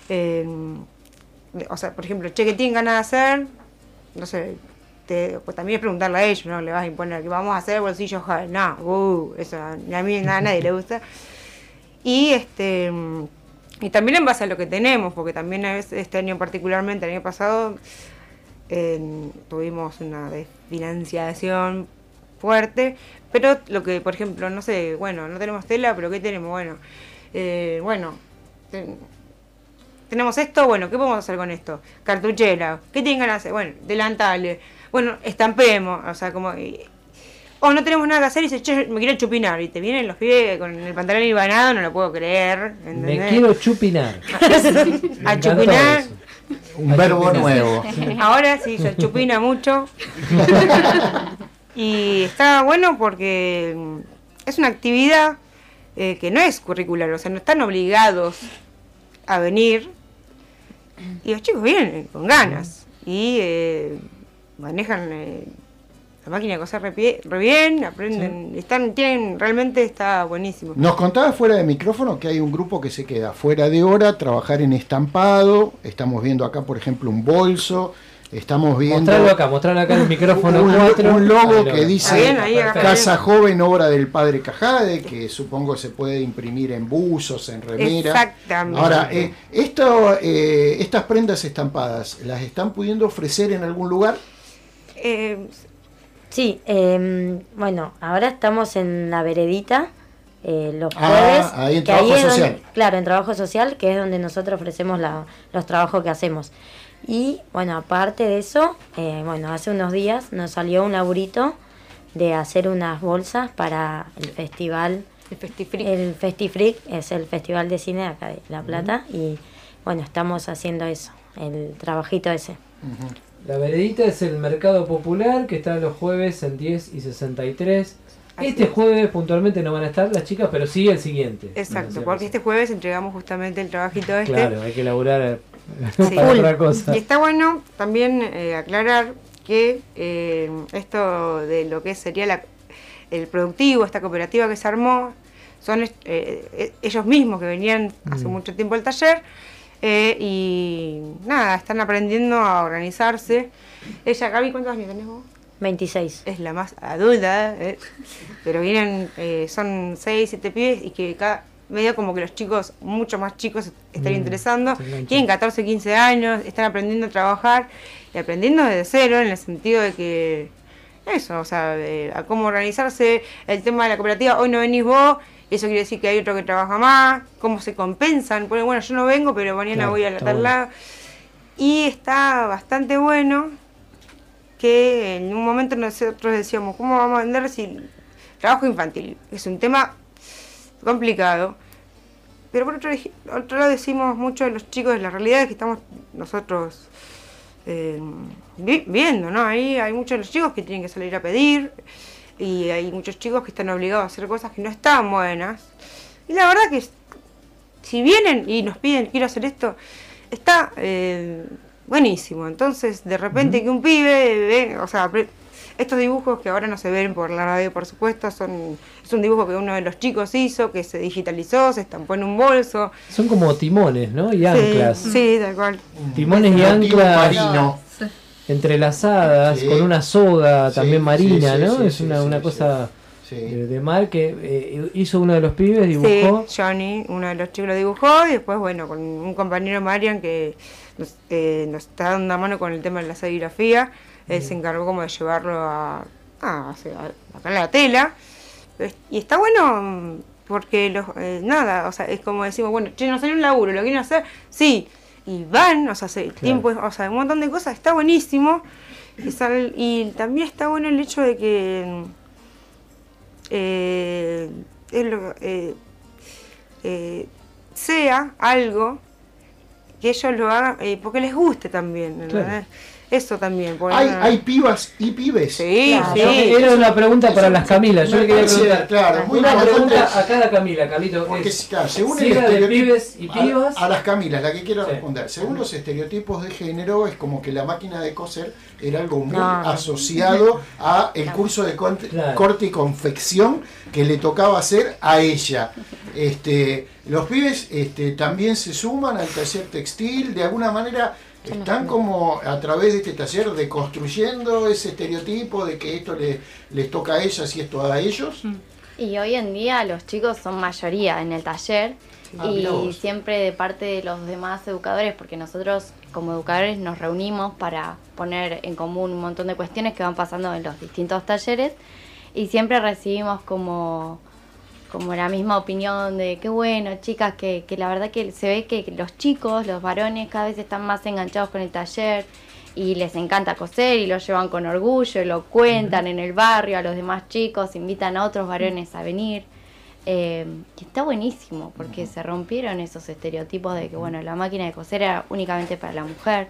o sea, por ejemplo, che, ¿qué tienen ganas de hacer? No sé, pues también es preguntarle a ellos, no le vas a imponer que vamos a hacer bolsillo Hall, no, eso a mí a nadie le gusta. Y y también en base a lo que tenemos, porque también a veces, este año particularmente, el año pasado, tuvimos una desfinanciación fuerte, pero lo que, por ejemplo, no sé, bueno, no tenemos tela, pero ¿qué tenemos? Bueno, tenemos esto, bueno, ¿qué podemos hacer con esto? Cartuchera, ¿qué tienen ganas de hacer? Bueno, delantales, bueno, estampemos, o sea, como... O no tenemos nada que hacer y dice, che, me quiero chupinar. Y te vienen los pibes con el pantalón ibanado, no lo puedo creer. ¿Entendés? Me quiero chupinar. A chupinar. Un verbo nuevo. Ahora sí, se chupina mucho. Y está bueno porque es una actividad que no es curricular, o sea, no están obligados a venir. Y los chicos vienen con ganas. Y manejan... la máquina de coser re bien, aprenden, realmente está buenísimo. Nos contaba fuera de micrófono que hay un grupo que se queda fuera de hora, trabajar en estampado, estamos viendo acá por ejemplo un bolso, estamos viendo... Mostrarlo acá en el micrófono un logo que dice ahí, Casa Joven, obra del padre Cajade, que supongo se puede imprimir en buzos, en remera. Exactamente. Ahora, estas prendas estampadas, ¿las están pudiendo ofrecer en algún lugar? Sí, bueno, ahora estamos en la veredita, los jueves. Ahí en trabajo social. Claro, en trabajo social, que es donde nosotros ofrecemos los trabajos que hacemos. Y bueno, aparte de eso, bueno, hace unos días nos salió un laburito de hacer unas bolsas para el festival. El Festifreak es el festival de cine acá de La Plata. Y bueno, estamos haciendo eso, el trabajito ese. La veredita es el mercado popular que está los jueves en 10 y 63. Este jueves puntualmente no van a estar las chicas, pero sí el siguiente. Exacto, porque este jueves entregamos justamente el trabajito este. Claro, hay que laburar para otra cosa. Y está bueno también aclarar que esto de lo que sería el productivo, esta cooperativa que se armó, son ellos mismos que venían hace mucho tiempo al taller. Y nada, están aprendiendo a organizarse. Ella, Gaby, ¿cuántos años tenés vos? 26. Es la más adulta, pero vienen, son 6, 7 pibes y que medio como que los chicos, mucho más chicos, están interesando. Tienen 14, 15 años, están aprendiendo a trabajar y aprendiendo desde cero en el sentido de que eso, o sea, a cómo organizarse, el tema de la cooperativa, hoy no venís vos. Eso quiere decir que hay otro que trabaja más, cómo se compensan. Bueno, yo no vengo, pero mañana voy a tal lado. Y está bastante bueno que en un momento nosotros decíamos, ¿cómo vamos a vender si trabajo infantil? Es un tema complicado. Pero por otro lado decimos mucho de los chicos, de la realidad que estamos nosotros viendo, ¿no? Ahí hay muchos de los chicos que tienen que salir a pedir. Y hay muchos chicos que están obligados a hacer cosas que no están buenas. Y la verdad que si vienen y nos piden, quiero hacer esto, está buenísimo. Entonces, de repente que un pibe ve, o sea, estos dibujos que ahora no se ven por la radio, por supuesto, es un dibujo que uno de los chicos hizo, que se digitalizó, se estampó en un bolso. Son como timones, ¿no? Y anclas. Sí, tal cual. Timones y anclas entrelazadas con una soga también marina, ¿no? Es una cosa de mar que hizo uno de los pibes, dibujó. Sí, Johnny, uno de los chicos lo dibujó y después, bueno, con un compañero Marian que nos está dando una mano con el tema de la serigrafía, él se encargó como de llevarlo a la tela. Y está bueno porque nada, o sea, es como decimos, bueno, che, no salió un laburo, ¿lo quieren hacer? Sí. Y van, o sea, tiempo, o sea, un montón de cosas, está buenísimo. Y también está bueno el hecho de que sea algo que ellos lo hagan porque les guste también, ¿verdad? Eso también. ¿Hay pibas y pibes? Sí, claro. Era una pregunta para las Camilas. Yo le quería preguntar. Claro, muy una importante. pregunta a cada Camila, Carlito. Porque claro, según el de estereotipo, pibes y pibas. A las Camilas, la que quiero responder. Según los estereotipos de género, es como que la máquina de coser era algo muy asociado a el curso de corte y confección que le tocaba hacer a ella. Los pibes también se suman al taller textil, de alguna manera. Están como a través de este taller deconstruyendo ese estereotipo de que esto les toca a ellas y esto a ellos. Y hoy en día los chicos son mayoría en el taller y siempre de parte de los demás educadores, porque nosotros como educadores nos reunimos para poner en común un montón de cuestiones que van pasando en los distintos talleres y siempre recibimos como la misma opinión de qué bueno, chicas, que la verdad que se ve que los chicos, los varones, cada vez están más enganchados con el taller y les encanta coser y lo llevan con orgullo, lo cuentan en el barrio a los demás chicos, invitan a otros varones a venir. Y está buenísimo porque se rompieron esos estereotipos de que bueno, la máquina de coser era únicamente para la mujer.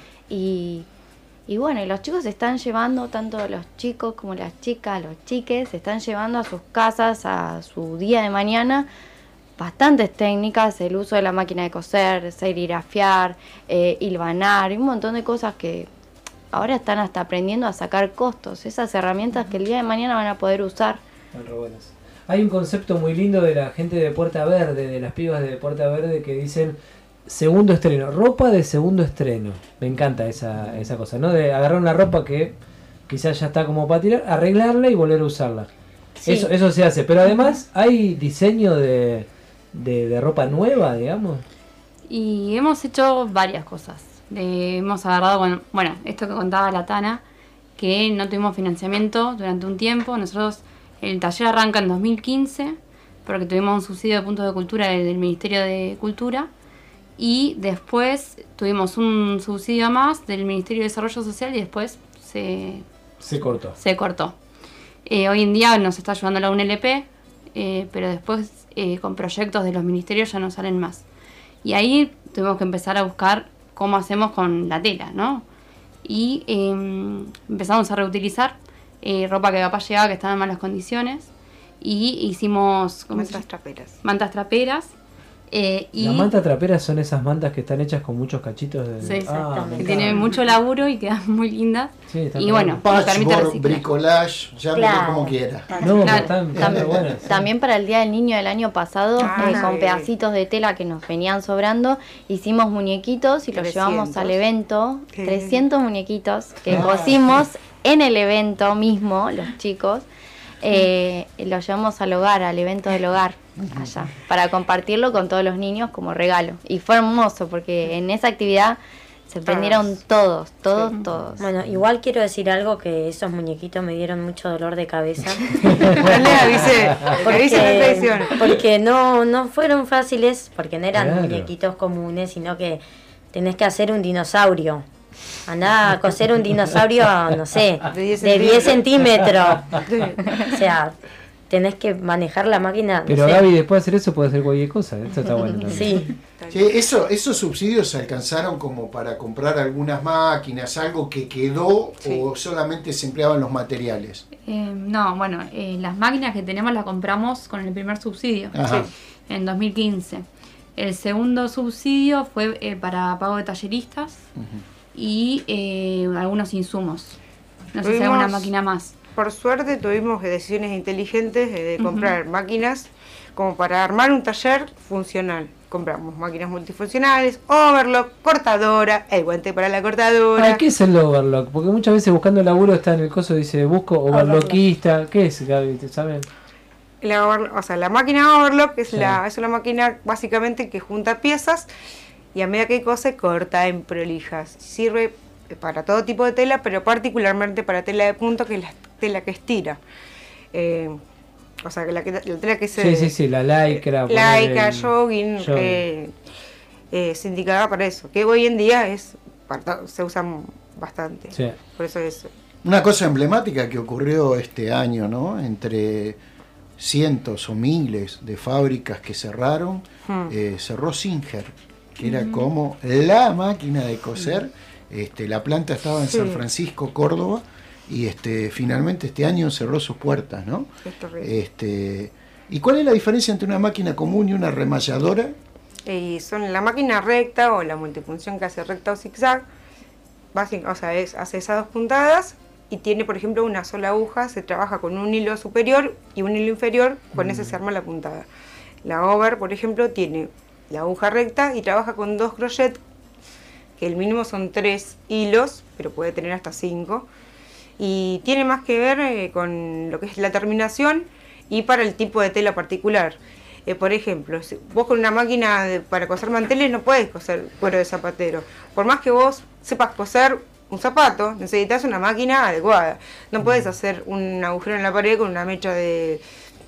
Y bueno, y los chicos se están llevando, tanto los chicos como las chicas, los chiques, se están llevando a sus casas, a su día de mañana, bastantes técnicas, el uso de la máquina de coser, serigrafiar, hilvanar, y un montón de cosas que ahora están hasta aprendiendo a sacar costos, esas herramientas que el día de mañana van a poder usar. Hay un concepto muy lindo de la gente de Puerta Verde, de las pibas de Puerta Verde, que dicen segundo estreno, ropa de segundo estreno. Me encanta esa cosa, ¿no? De agarrar una ropa que quizás ya está como para tirar, arreglarla y volver a usarla. Sí. Eso se hace, pero además hay diseño de ropa nueva, digamos. Y hemos hecho varias cosas. Hemos agarrado, bueno, esto que contaba la Tana, que no tuvimos financiamiento durante un tiempo. Nosotros, el taller arranca en 2015, porque tuvimos un subsidio de puntos de cultura del Ministerio de Cultura. Y después tuvimos un subsidio más del Ministerio de Desarrollo Social y después se cortó. Hoy en día nos está ayudando la UNLP, pero después con proyectos de los ministerios ya no salen más. Y ahí tuvimos que empezar a buscar cómo hacemos con la tela, ¿no? Y empezamos a reutilizar ropa que capaz llegaba que estaba en malas condiciones y hicimos mantas traperas. Las mantas traperas son esas mantas que están hechas con muchos cachitos de... Sí, que tienen mucho laburo y quedan muy lindas. Sí, y bueno, patchwork, bricolage, llámelo como quiera. No, están buenas. También para el Día del Niño del año pasado, con pedacitos de tela que nos venían sobrando, hicimos muñequitos y los llevamos al evento. 300 muñequitos que cosimos en el evento mismo, los chicos. Los llevamos al hogar, al evento del hogar, allá, para compartirlo con todos los niños como regalo. Y fue hermoso porque en esa actividad se prendieron todos. Bueno, igual quiero decir algo, que esos muñequitos me dieron mucho dolor de cabeza. Porque no fueron fáciles, porque no eran muñequitos comunes, sino que tenés que hacer un dinosaurio. Andá a coser un dinosaurio, no sé, de 10 centímetros. O sea, tenés que manejar la máquina. Pero no sé. Gaby, después de hacer eso puede hacer cualquier cosa. Esto está bueno también. Sí, esos subsidios se alcanzaron como para comprar algunas máquinas, algo que quedó o solamente se empleaban los materiales. No, bueno, las máquinas que tenemos las compramos con el primer subsidio, en 2015. El segundo subsidio fue para pago de talleristas. Y algunos insumos. No sé si alguna máquina más. Por suerte tuvimos decisiones inteligentes de comprar máquinas como para armar un taller funcional. Compramos máquinas multifuncionales, overlock, cortadora, el guante para la cortadora. ¿Qué es el overlock? Porque muchas veces buscando laburo está en el coso, dice busco overlockista. ¿Qué es, Gaby? ¿Saben? La máquina overlock es una máquina básicamente que junta piezas y a medida que cose corta en prolijas. Sirve para todo tipo de tela, pero particularmente para tela de punto, que es la tela que estira. La tela que se... Sí, la lycra. Lycra, jogging, es indicada para eso, que hoy en día se usan bastante. Sí. Por eso es... Una cosa emblemática que ocurrió este año, ¿no? Entre cientos o miles de fábricas que cerraron, cerró Singer. que era como la máquina de coser. La planta estaba en San Francisco, Córdoba, y finalmente este año cerró sus puertas, ¿no? Es terrible. ¿Y cuál es la diferencia entre una máquina común y una remalladora? Son la máquina recta o la multifunción que hace recta o zigzag, o sea, hace esas 2 puntadas y tiene, por ejemplo, una sola aguja, se trabaja con un hilo superior y un hilo inferior, con ese se arma la puntada. La over, por ejemplo, tiene la aguja recta y trabaja con 2 crochet, que el mínimo son 3 hilos, pero puede tener hasta 5, y tiene más que ver con lo que es la terminación y para el tipo de tela particular. Por ejemplo, si vos con una máquina para coser manteles no puedes coser cuero de zapatero. Por más que vos sepas coser un zapato, necesitas una máquina adecuada. No puedes hacer un agujero en la pared con una mecha de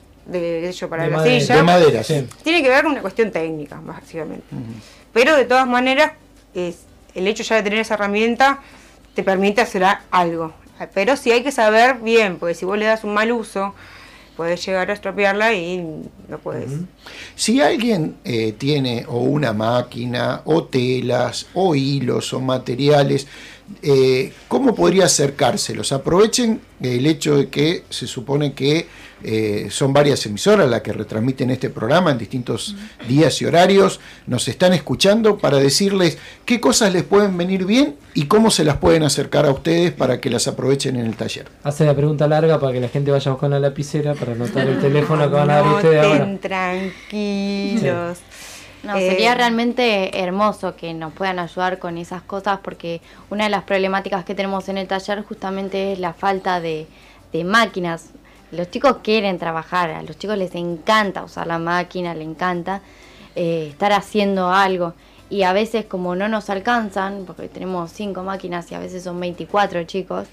para la silla. De madera, sí. Tiene que ver con una cuestión técnica, básicamente. Pero de todas maneras, el hecho ya de tener esa herramienta te permite hacer algo. Pero sí hay que saber bien, porque si vos le das un mal uso, puedes llegar a estropearla y no puedes. Si alguien tiene o una máquina, o telas, o hilos, o materiales, ¿cómo podría acercárselos? Aprovechen el hecho de que se supone que son varias emisoras las que retransmiten este programa en distintos días y horarios. Nos están escuchando para decirles qué cosas les pueden venir bien y cómo se las pueden acercar a ustedes para que las aprovechen en el taller. Hace la pregunta larga para que la gente vaya a buscar una lapicera para anotar el teléfono que van a dar ustedes ahora. Tranquilos. No, sería realmente hermoso que nos puedan ayudar con esas cosas, porque una de las problemáticas que tenemos en el taller justamente es la falta de máquinas. Los chicos quieren trabajar, a los chicos les encanta usar la máquina, les encanta estar haciendo algo, y a veces como no nos alcanzan, porque tenemos 5 máquinas y a veces son 24 chicos,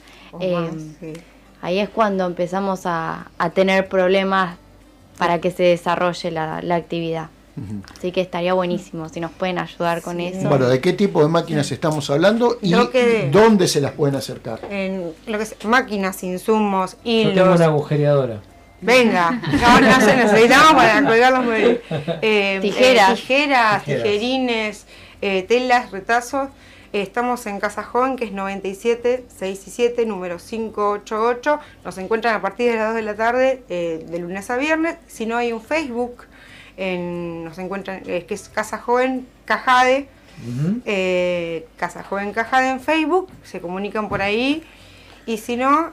ahí es cuando empezamos a tener problemas para que se desarrolle la actividad. Así que estaría buenísimo si nos pueden ayudar con eso. Bueno, ¿de qué tipo de máquinas estamos hablando y dónde se las pueden acercar? En lo que es máquinas, insumos, hilos. Yo tengo una agujereadora. Venga, no se necesitamos para colgar los muebles. Tijeras, tijerines, telas, retazos. Estamos en Casa Joven, que es 97-6 número 588. Nos encuentran a partir de las 2 de la tarde, de lunes a viernes. Si no, hay un Facebook. Nos encuentran, que es Casa Joven Cajade, Casa Joven Cajade en Facebook, se comunican por ahí, y si no,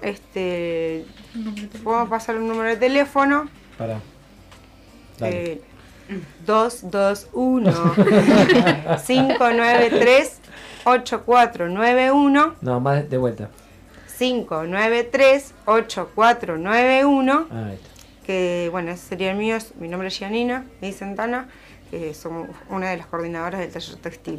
podemos pasar un número de teléfono. 221-593-8491. No, más de vuelta. 593-8491. Ahí está. Que bueno, ese sería el mío, mi nombre es Yanina, mi Santana, somos una de las coordinadoras del taller textil.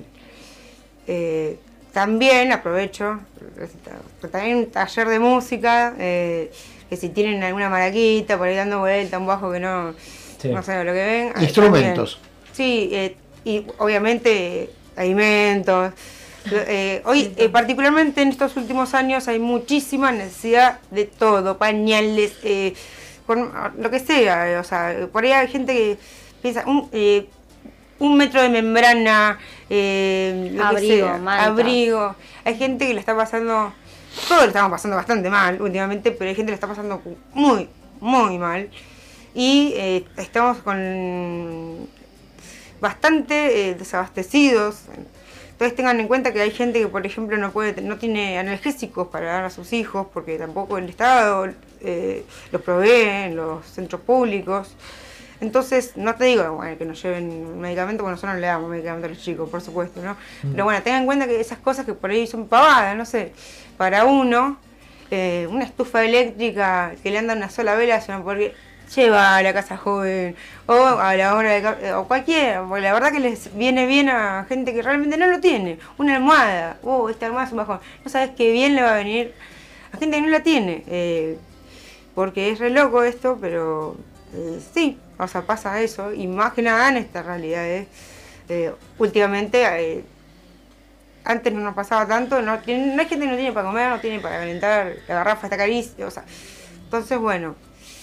También aprovecho, también un taller de música, que si tienen alguna maraquita por ahí dando vuelta, un bajo que no sé lo que ven. Instrumentos. Sí, y obviamente alimentos. Hoy, particularmente en estos últimos años, hay muchísima necesidad de todo, pañales, con lo que sea, o sea, por ahí hay gente que piensa un metro de membrana, abrigo. Hay gente que la está pasando, todos lo estamos pasando bastante mal últimamente, pero hay gente que la está pasando muy, muy mal. Y estamos con bastante desabastecidos. Entonces tengan en cuenta que hay gente que, por ejemplo, no tiene analgésicos para dar a sus hijos, porque tampoco el Estado los provee en los centros públicos. Entonces, no te digo que nos lleven medicamentos, porque nosotros no le damos medicamentos a los chicos, por supuesto, ¿no? Pero bueno, tengan en cuenta que esas cosas que por ahí son pavadas, no sé, para uno, una estufa eléctrica que le anda una sola vela, se van a poder lleva a la Casa Joven o a la hora de o cualquiera, porque la verdad que les viene bien a gente que realmente no lo tiene. Una almohada, esta almohada es un bajón, no sabes qué bien le va a venir a gente que no la tiene, porque es re loco esto, pero sí, o sea, pasa eso, y más que nada en esta realidad, últimamente, antes no nos pasaba tanto, no hay gente que no tiene para comer, no tiene para calentar, la garrafa está carísima, o sea, entonces bueno,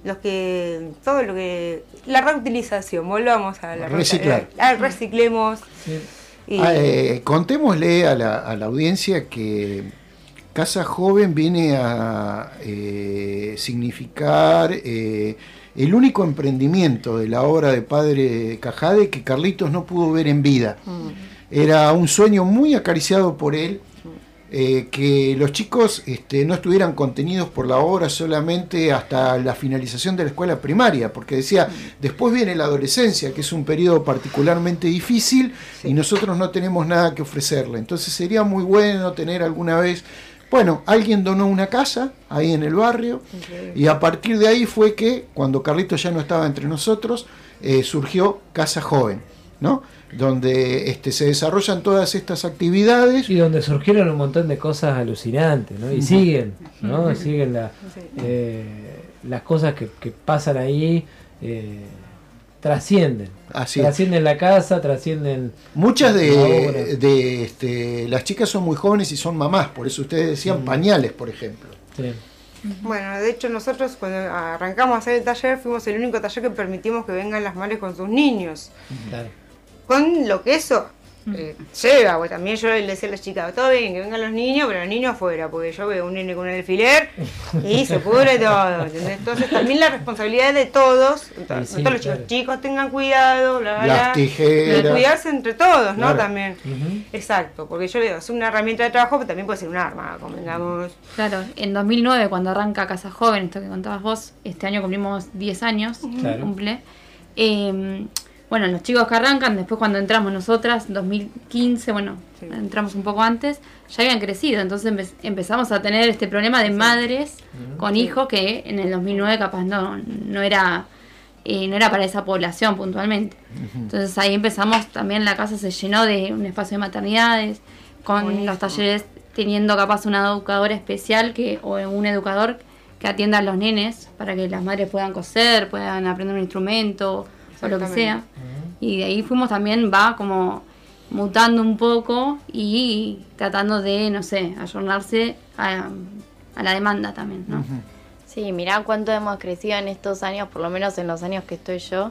todo lo que, la reutilización, volvamos a la reciclar. Reciclemos. Sí. Contémosle a la audiencia que Casa Joven viene a significar el único emprendimiento de la obra de Padre Cajade que Carlitos no pudo ver en vida. Era un sueño muy acariciado por él, que los chicos no estuvieran contenidos por la obra solamente hasta la finalización de la escuela primaria, porque decía, después viene la adolescencia, que es un periodo particularmente difícil, y nosotros no tenemos nada que ofrecerle. Entonces sería muy bueno tener alguna vez... Bueno, alguien donó una casa ahí en el barrio, y a partir de ahí fue que, cuando Carlitos ya no estaba entre nosotros, surgió Casa Joven, ¿no? Donde se desarrollan todas estas actividades. Y donde surgieron un montón de cosas alucinantes, ¿no? Y siguen, ¿no? Siguen las cosas que pasan ahí, trascienden. Trascienden la casa, trascienden... Muchas de las chicas son muy jóvenes y son mamás, por eso ustedes decían pañales, por ejemplo. Sí. Bueno, de hecho nosotros cuando arrancamos a hacer el taller fuimos el único taller que permitimos que vengan las madres con sus niños. Claro. Con lo que eso lleva, pues también yo le decía a las chicas, todo bien, que vengan los niños, pero los niños afuera, porque yo veo un nene con un alfiler y se pudre todo, ¿entendés? Entonces también la responsabilidad de todos, todos los chicos tengan cuidado, las tijeras, cuidarse entre todos, ¿no? Claro. También. Exacto, porque yo le digo, es una herramienta de trabajo, pero también puede ser un arma, convengamos. Claro, en 2009 cuando arranca Casa Joven, esto que contabas vos, este año cumplimos 10 años, cumple. Bueno, los chicos que arrancan, después cuando entramos nosotras, 2015, entramos un poco antes, ya habían crecido, entonces empezamos a tener este problema de madres con hijos que en el 2009 capaz no era para esa población puntualmente. Entonces ahí empezamos, también la casa se llenó de un espacio de maternidades, con los talleres teniendo capaz una educadora especial o un educador que atienda a los nenes para que las madres puedan coser, puedan aprender un instrumento o lo que sea. Y de ahí fuimos también, como mutando un poco y tratando de, no sé, ayornarse a la demanda también, ¿no? Sí, mirá cuánto hemos crecido en estos años, por lo menos en los años que estoy yo.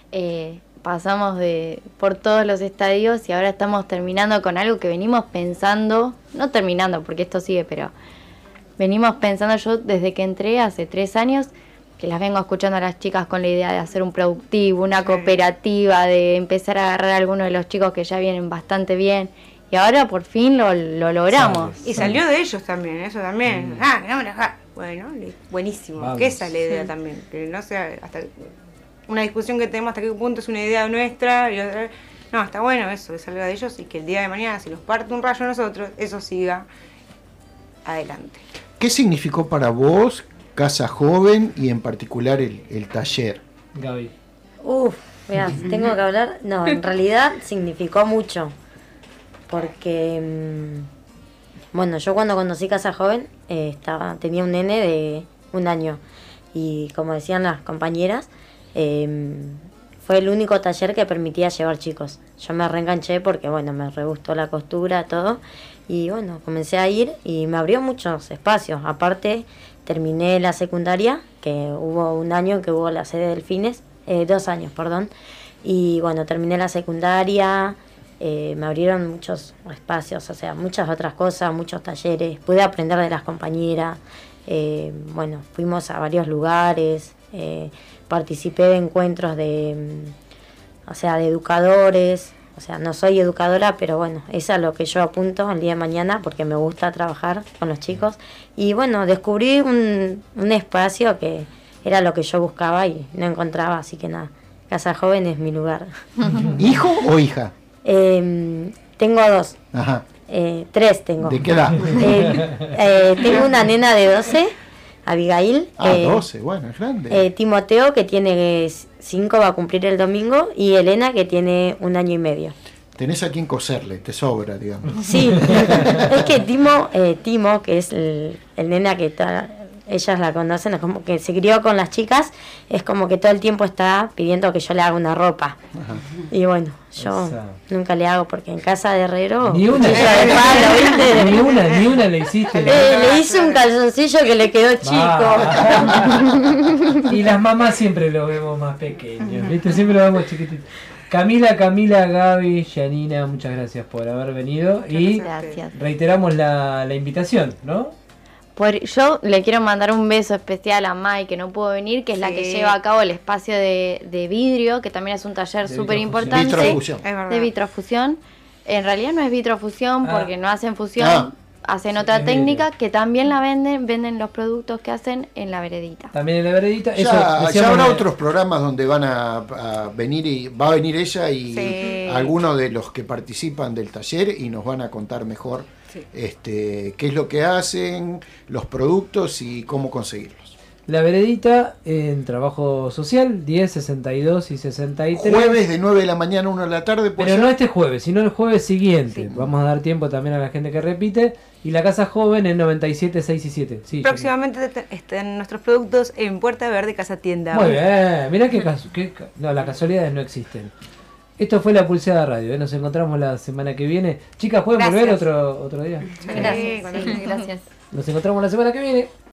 Pasamos por todos los estadios y ahora estamos terminando con algo que venimos pensando, no terminando porque esto sigue, pero venimos pensando yo desde que entré hace 3 años, que las vengo escuchando a las chicas con la idea de hacer un productivo, una cooperativa, de empezar a agarrar a algunos de los chicos que ya vienen bastante bien. Y ahora por fin lo logramos. Y salió de ellos también, eso también. Bueno, buenísimo. Vamos. Que esa es la idea también. Que no sea hasta una discusión que tenemos hasta qué punto es una idea nuestra. Y otra. No, está bueno eso, que salga de ellos y que el día de mañana, si nos parte un rayo a nosotros, eso siga adelante. ¿Qué significó para vos Casa Joven y en particular el taller? Gaby. Mirá, tengo que hablar. No, en realidad significó mucho. Porque, yo cuando conocí Casa Joven tenía un nene de 1 año. Y como decían las compañeras, fue el único taller que permitía llevar chicos. Yo me reenganché porque, me re gustó la costura, todo. Y comencé a ir y me abrió muchos espacios. Aparte, terminé la secundaria, que hubo 1 año que hubo la sede de Delfines, 2 años, perdón. Y terminé la secundaria, me abrieron muchos espacios, o sea, muchas otras cosas, muchos talleres. Pude aprender de las compañeras, fuimos a varios lugares, participé de encuentros de educadores. O sea, no soy educadora, pero eso es lo que yo apunto el día de mañana porque me gusta trabajar con los chicos. Y descubrí un espacio que era lo que yo buscaba y no encontraba, así que nada, Casa Joven es mi lugar. ¿Hijo o hija? Tengo 2. Ajá. 3 tengo. ¿De qué edad? Tengo una nena de 12, Abigail. 12, es grande. Timoteo, que tiene 5, va a cumplir el domingo, y Elena, que tiene 1 año y medio. Tenés a quien coserle, te sobra, digamos. Sí, es que Timo, que es el nena que está ellas la conocen, es como que se crió con las chicas, es como que todo el tiempo está pidiendo que yo le haga una ropa. Ajá. Y bueno, yo nunca le hago porque en casa de herrero Ni una, cuchillo de palo, ¿viste? ni una le hiciste. Le hice un calzoncillo que le quedó chico. Y las mamás siempre lo vemos más pequeños, ¿viste? Siempre lo vemos chiquititos. Camila, Gaby, Janina, muchas gracias por haber venido. Y gracias. Reiteramos la invitación, ¿no? Yo le quiero mandar un beso especial a Mai, que no pudo venir, que es la que lleva a cabo el espacio de vidrio, que también es un taller súper importante. Vitrofusión. De vitrofusión. En realidad no es vitrofusión porque no hacen fusión, hacen otra técnica que también la venden los productos que hacen en la veredita. También en la veredita. Ya habrá otros programas donde van a venir y va a venir ella y algunos de los que participan del taller y nos van a contar mejor qué es lo que hacen, los productos y cómo conseguirlos. La veredita en trabajo social, 10, 62 y 63. Jueves de 9 de la mañana a 1 de la tarde. Pero no este jueves, sino el jueves siguiente. Vamos a dar tiempo también a la gente que repite. Y la Casa Joven en 97, 6 y 7. Sí, próximamente estén nuestros productos en Puerta Verde Casa Tienda. Muy bien, mirá no, las casualidades no existen. Esto fue La Pulseada Radio, nos encontramos la semana que viene. Chicas, ¿pueden volver otro día? Gracias. Gracias. Nos encontramos la semana que viene.